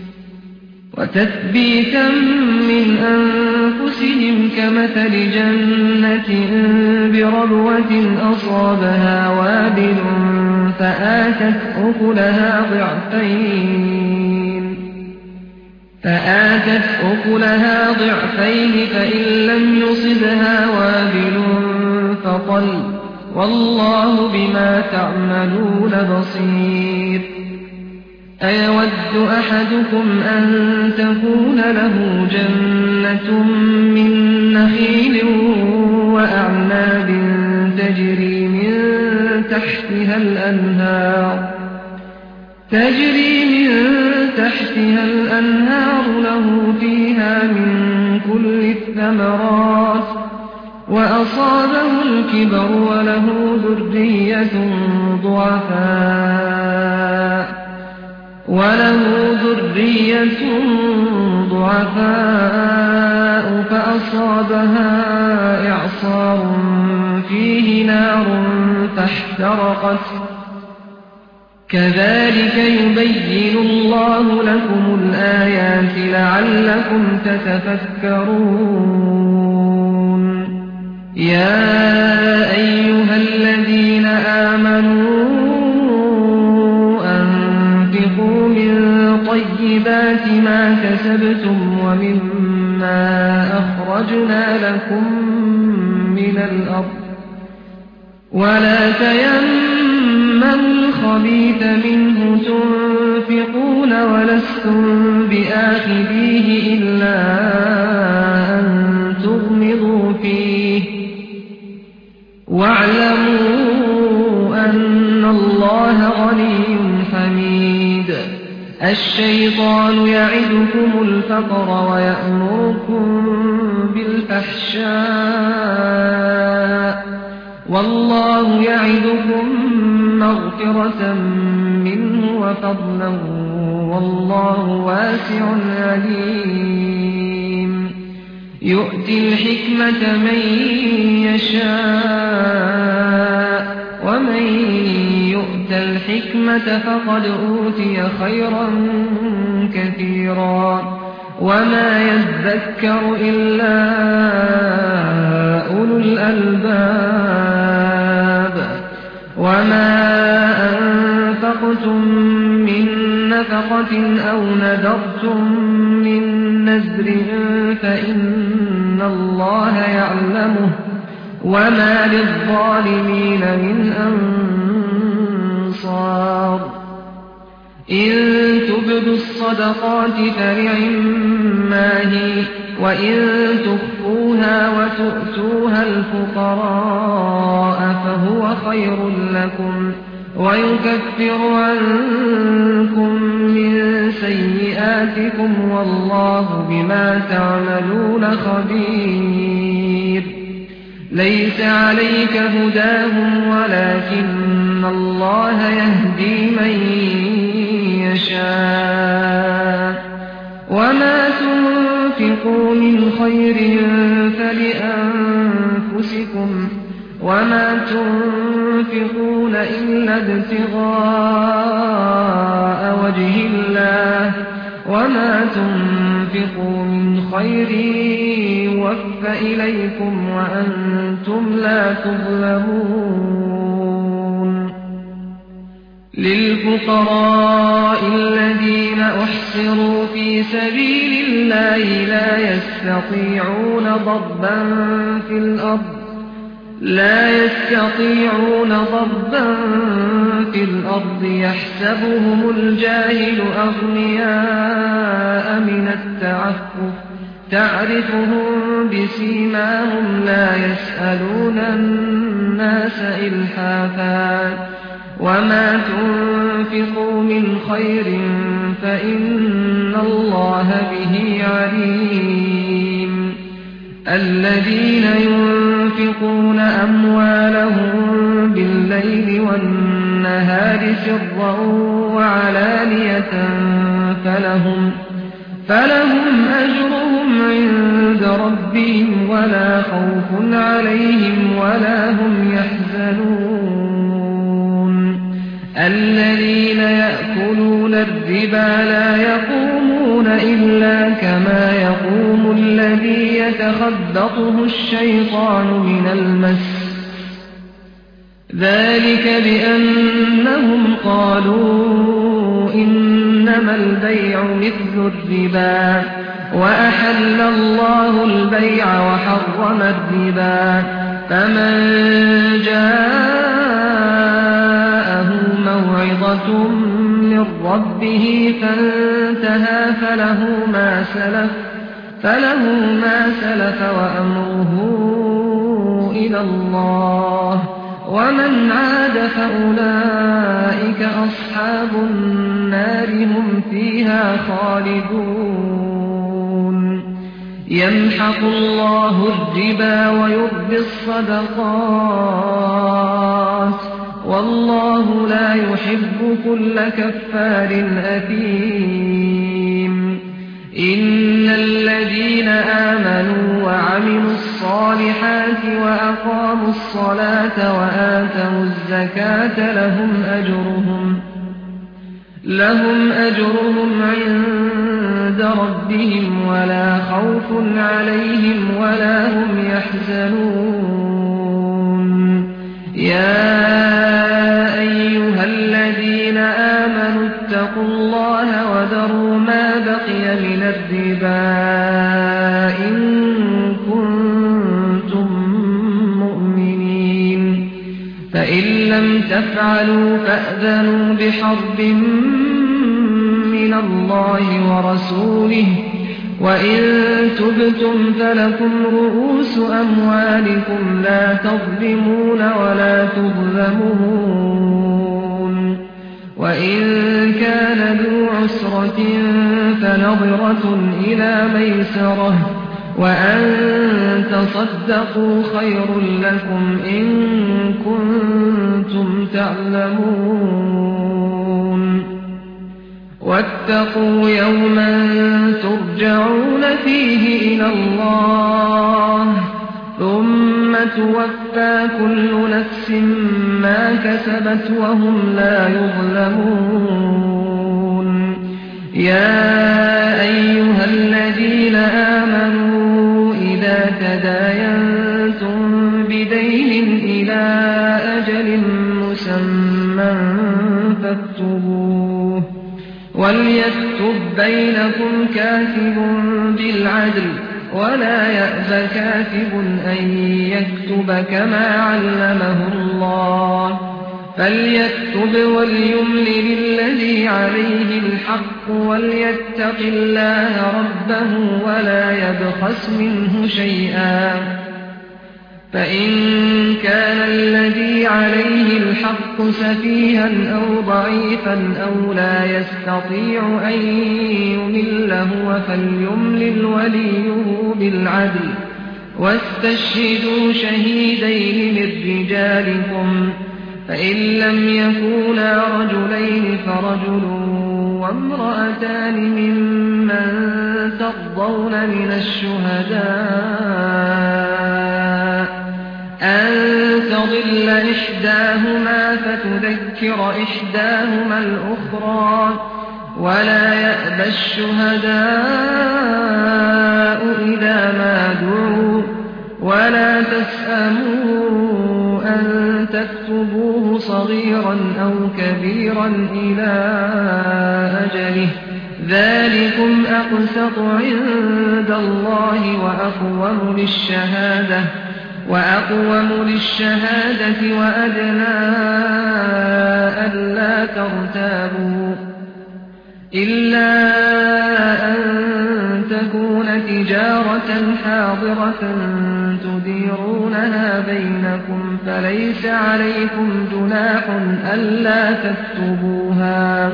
وتثبيتا من أنفسهم كمثل جنة بربوة أصابها وابل فآتت أكلها ضعفين فآتت أكلها ضعفين فإن لم يصبها وابل فطل والله بما تعملون بصير أيود أحدكم أن تكون له جنة من نخيل وأعناب تجري من تحتها الأنهار تجري من تحتها الأنهار له فيها من كل الثمرات وأصابه الكبر وله ذرية ضعفاء وله ذرية ضعفاء فأصابها إعصار فيه نار فاحترقت كذلك يبين الله لكم الآيات لعلكم تتفكرون يا أيها الذين آمنوا أنفقوا من طيبات ما كسبتم ومما أخرجنا لكم من الأرض ولا تيمموا الخبيث منه تنفقون ولستم بآخذيه إلا أن تغمضوا فيه واعلموا أن الله غني حميد الشيطان يعدكم الفقر ويأمركم بالفحشاء والله يعدكم مغفرة منه وفضلا والله واسع عليم يؤتي الحكمة من يشاء ومن يؤت الحكمة فقد أوتي خيرا كثيرا وما يذكر إلا أولو الألباب وما أنفقتم من نفقة أو نذرتم من نذر فإن الله يعلمه وما للظالمين من أنصار إن تبدوا الصدقات فنعما هي وإن تخفوها وتؤتوها الفقراء فهو خير لكم ويكفر عنكم من سيئاتكم والله بما تعملون خبير ليس عليك هداهم ولكن الله يهدي من يشاء وما تنفقوا من خير فلأنفسكم وما تنفقون إلا ابتغاء وجه الله وما تنفقوا من خير يوفى إليكم وأنتم لا تظلمون للفقراء الذين أحصروا في سبيل الله لا يستطيعون ضربا في الأرض لا يستطيعون ضربا في الأرض يحسبهم الجاهل أغنياء من التعفف تعرفهم بسيماهم لا يسألون الناس إلحافا وما تنفقوا من خير فإن الله به عليم الذين ينفقون أموالهم بالليل والنهار سرا وعلانية فلهم, فلهم أجرهم عند ربهم ولا خوف عليهم ولا هم يحزنون الذين يأكلون الربا لا يقومون إلا كما يقوم الذي يتخبطه الشيطان من المس ذلك بأنهم قالوا إنما البيع مثل الربا وأحل الله البيع وحرم الربا فمن جاءه موعظة من ربه فانتهى فله ما سلف فله ما سلف وأمره إلى الله ومن عاد فأولئك أصحاب النار هم فيها خالدون يمحق الله الربا ويربي الصدقات والله لا يحب كل كفار أثيم إن الذين آمنوا وعملوا الصالحات وأقاموا الصلاة وآتوا الزكاة لهم أجرهم لهم أجرهم عند ربهم ولا خوف عليهم ولا هم يحزنون يا أيها الذين آمنوا اتقوا الله وذروا ما بقي من الربا إن كنتم مؤمنين فإن لم تفعلوا فأذنوا بحرب من الله ورسوله وإن تبتم فلكم رؤوس أموالكم لا تظلمون ولا تظلمون وإن كان ذو عسرة فنظرة إلى ميسرة وأن تصدقوا خير لكم إن كنتم تعلمون واتقوا يوما ترجعون فيه إلى الله ثم توفى كل نفس ما كسبت وهم لا يظلمون يا أيها الذين آمنوا إذا تداينتم بدين إلى أجل مسمى فاكتبوه وليكتب بينكم كاتب بالعدل ولا يأب كاتب أن يكتب كما علمه الله فليكتب وليملل الذي عليه الحق وليتق الله ربه ولا يبخس منه شيئا فإن كان الذي عليه الحق سفيها أو ضعيفا أو لا يستطيع أن يمل هو فليملل وليه بالعدل واستشهدوا شهيدين من رجالكم فإن لم يكونا رجلين فرجل وامرأتان ممن ترضون من الشهداء أن تضل إحداهما فتذكر إحداهما الأخرى ولا يأبى الشهداء إذا ما دعوا ولا تسأموا أن تكتبوه صغيرا أو كبيرا إلى أجله ذلكم أقسط عند الله وأقوم للشهادة وأقوم للشهادة وأدنى ألا ترتابوا إلا أن تكون تجارة حاضرة تديرونها بينكم فليس عليكم جناح ألا تكتبوها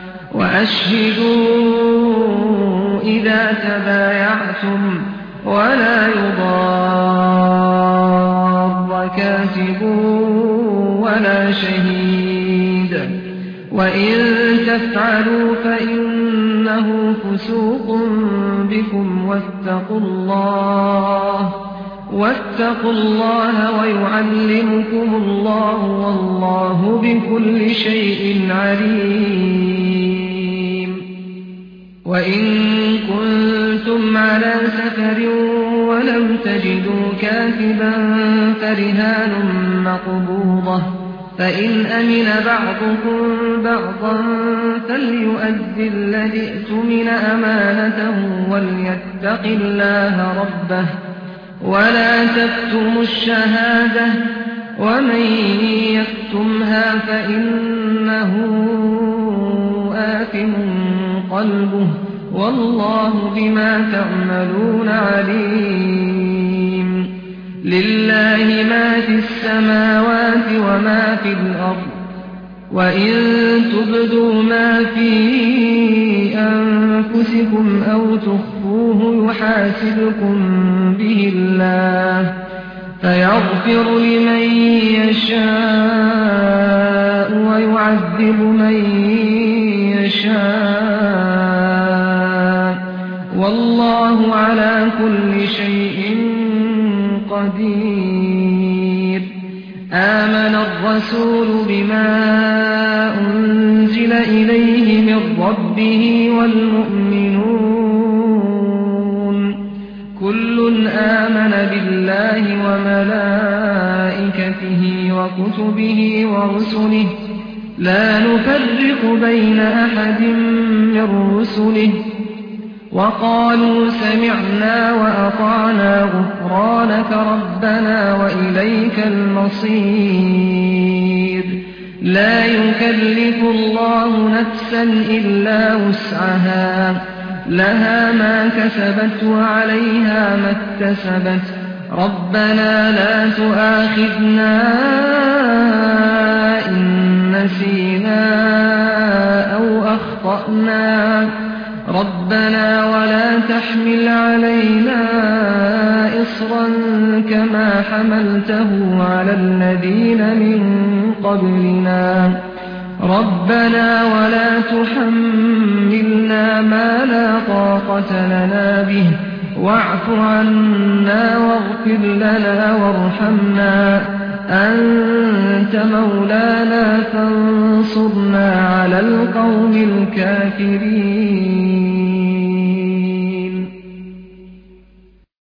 وأشهدوا إذا تبايعتم ولا يضار كاتب ولا شهيد وإن تفعلوا فإنه فسوق بكم واتقوا الله واتقوا الله ويعلمكم الله والله بكل شيء عليم وإن كنتم على سفر ولم تجدوا كاتبا فرهان مقبوضة فإن أمن بعضكم بعضا فليؤدي الذي ائتمن أمانته وليتق الله ربه ولا تكتموا الشهادة ومن يكتمها فإنه آثم قلبه والله بما تعملون عليم لله ما في السماوات وما في الأرض وإن تبدوا ما في أنفسكم أو تخفوه يحاسبكم به الله فيغفر لمن يشاء ويعذب من يشاء والله على كل شيء قدير آمن الرسول بما أنزل إليه من ربه والمؤمنون كل آمن بالله وملائكته وكتبه ورسله لا نفرق بين أحد من رسله وقالوا سمعنا وأطعنا غفرانك ربنا وإليك المصير لا يكلف الله نفسا إلا وسعها لها ما كسبت وعليها ما اكتسبت ربنا لا تؤاخذنا إن نسينا أو أخطأنا ربنا ولا تحمل علينا إصرا كما حملته على الذين من قبلنا ربنا ولا تحملنا ما لا طاقة لنا به واعف عنا واغفر لنا وارحمنا أنت مولانا فانصرنا على القوم الكافرين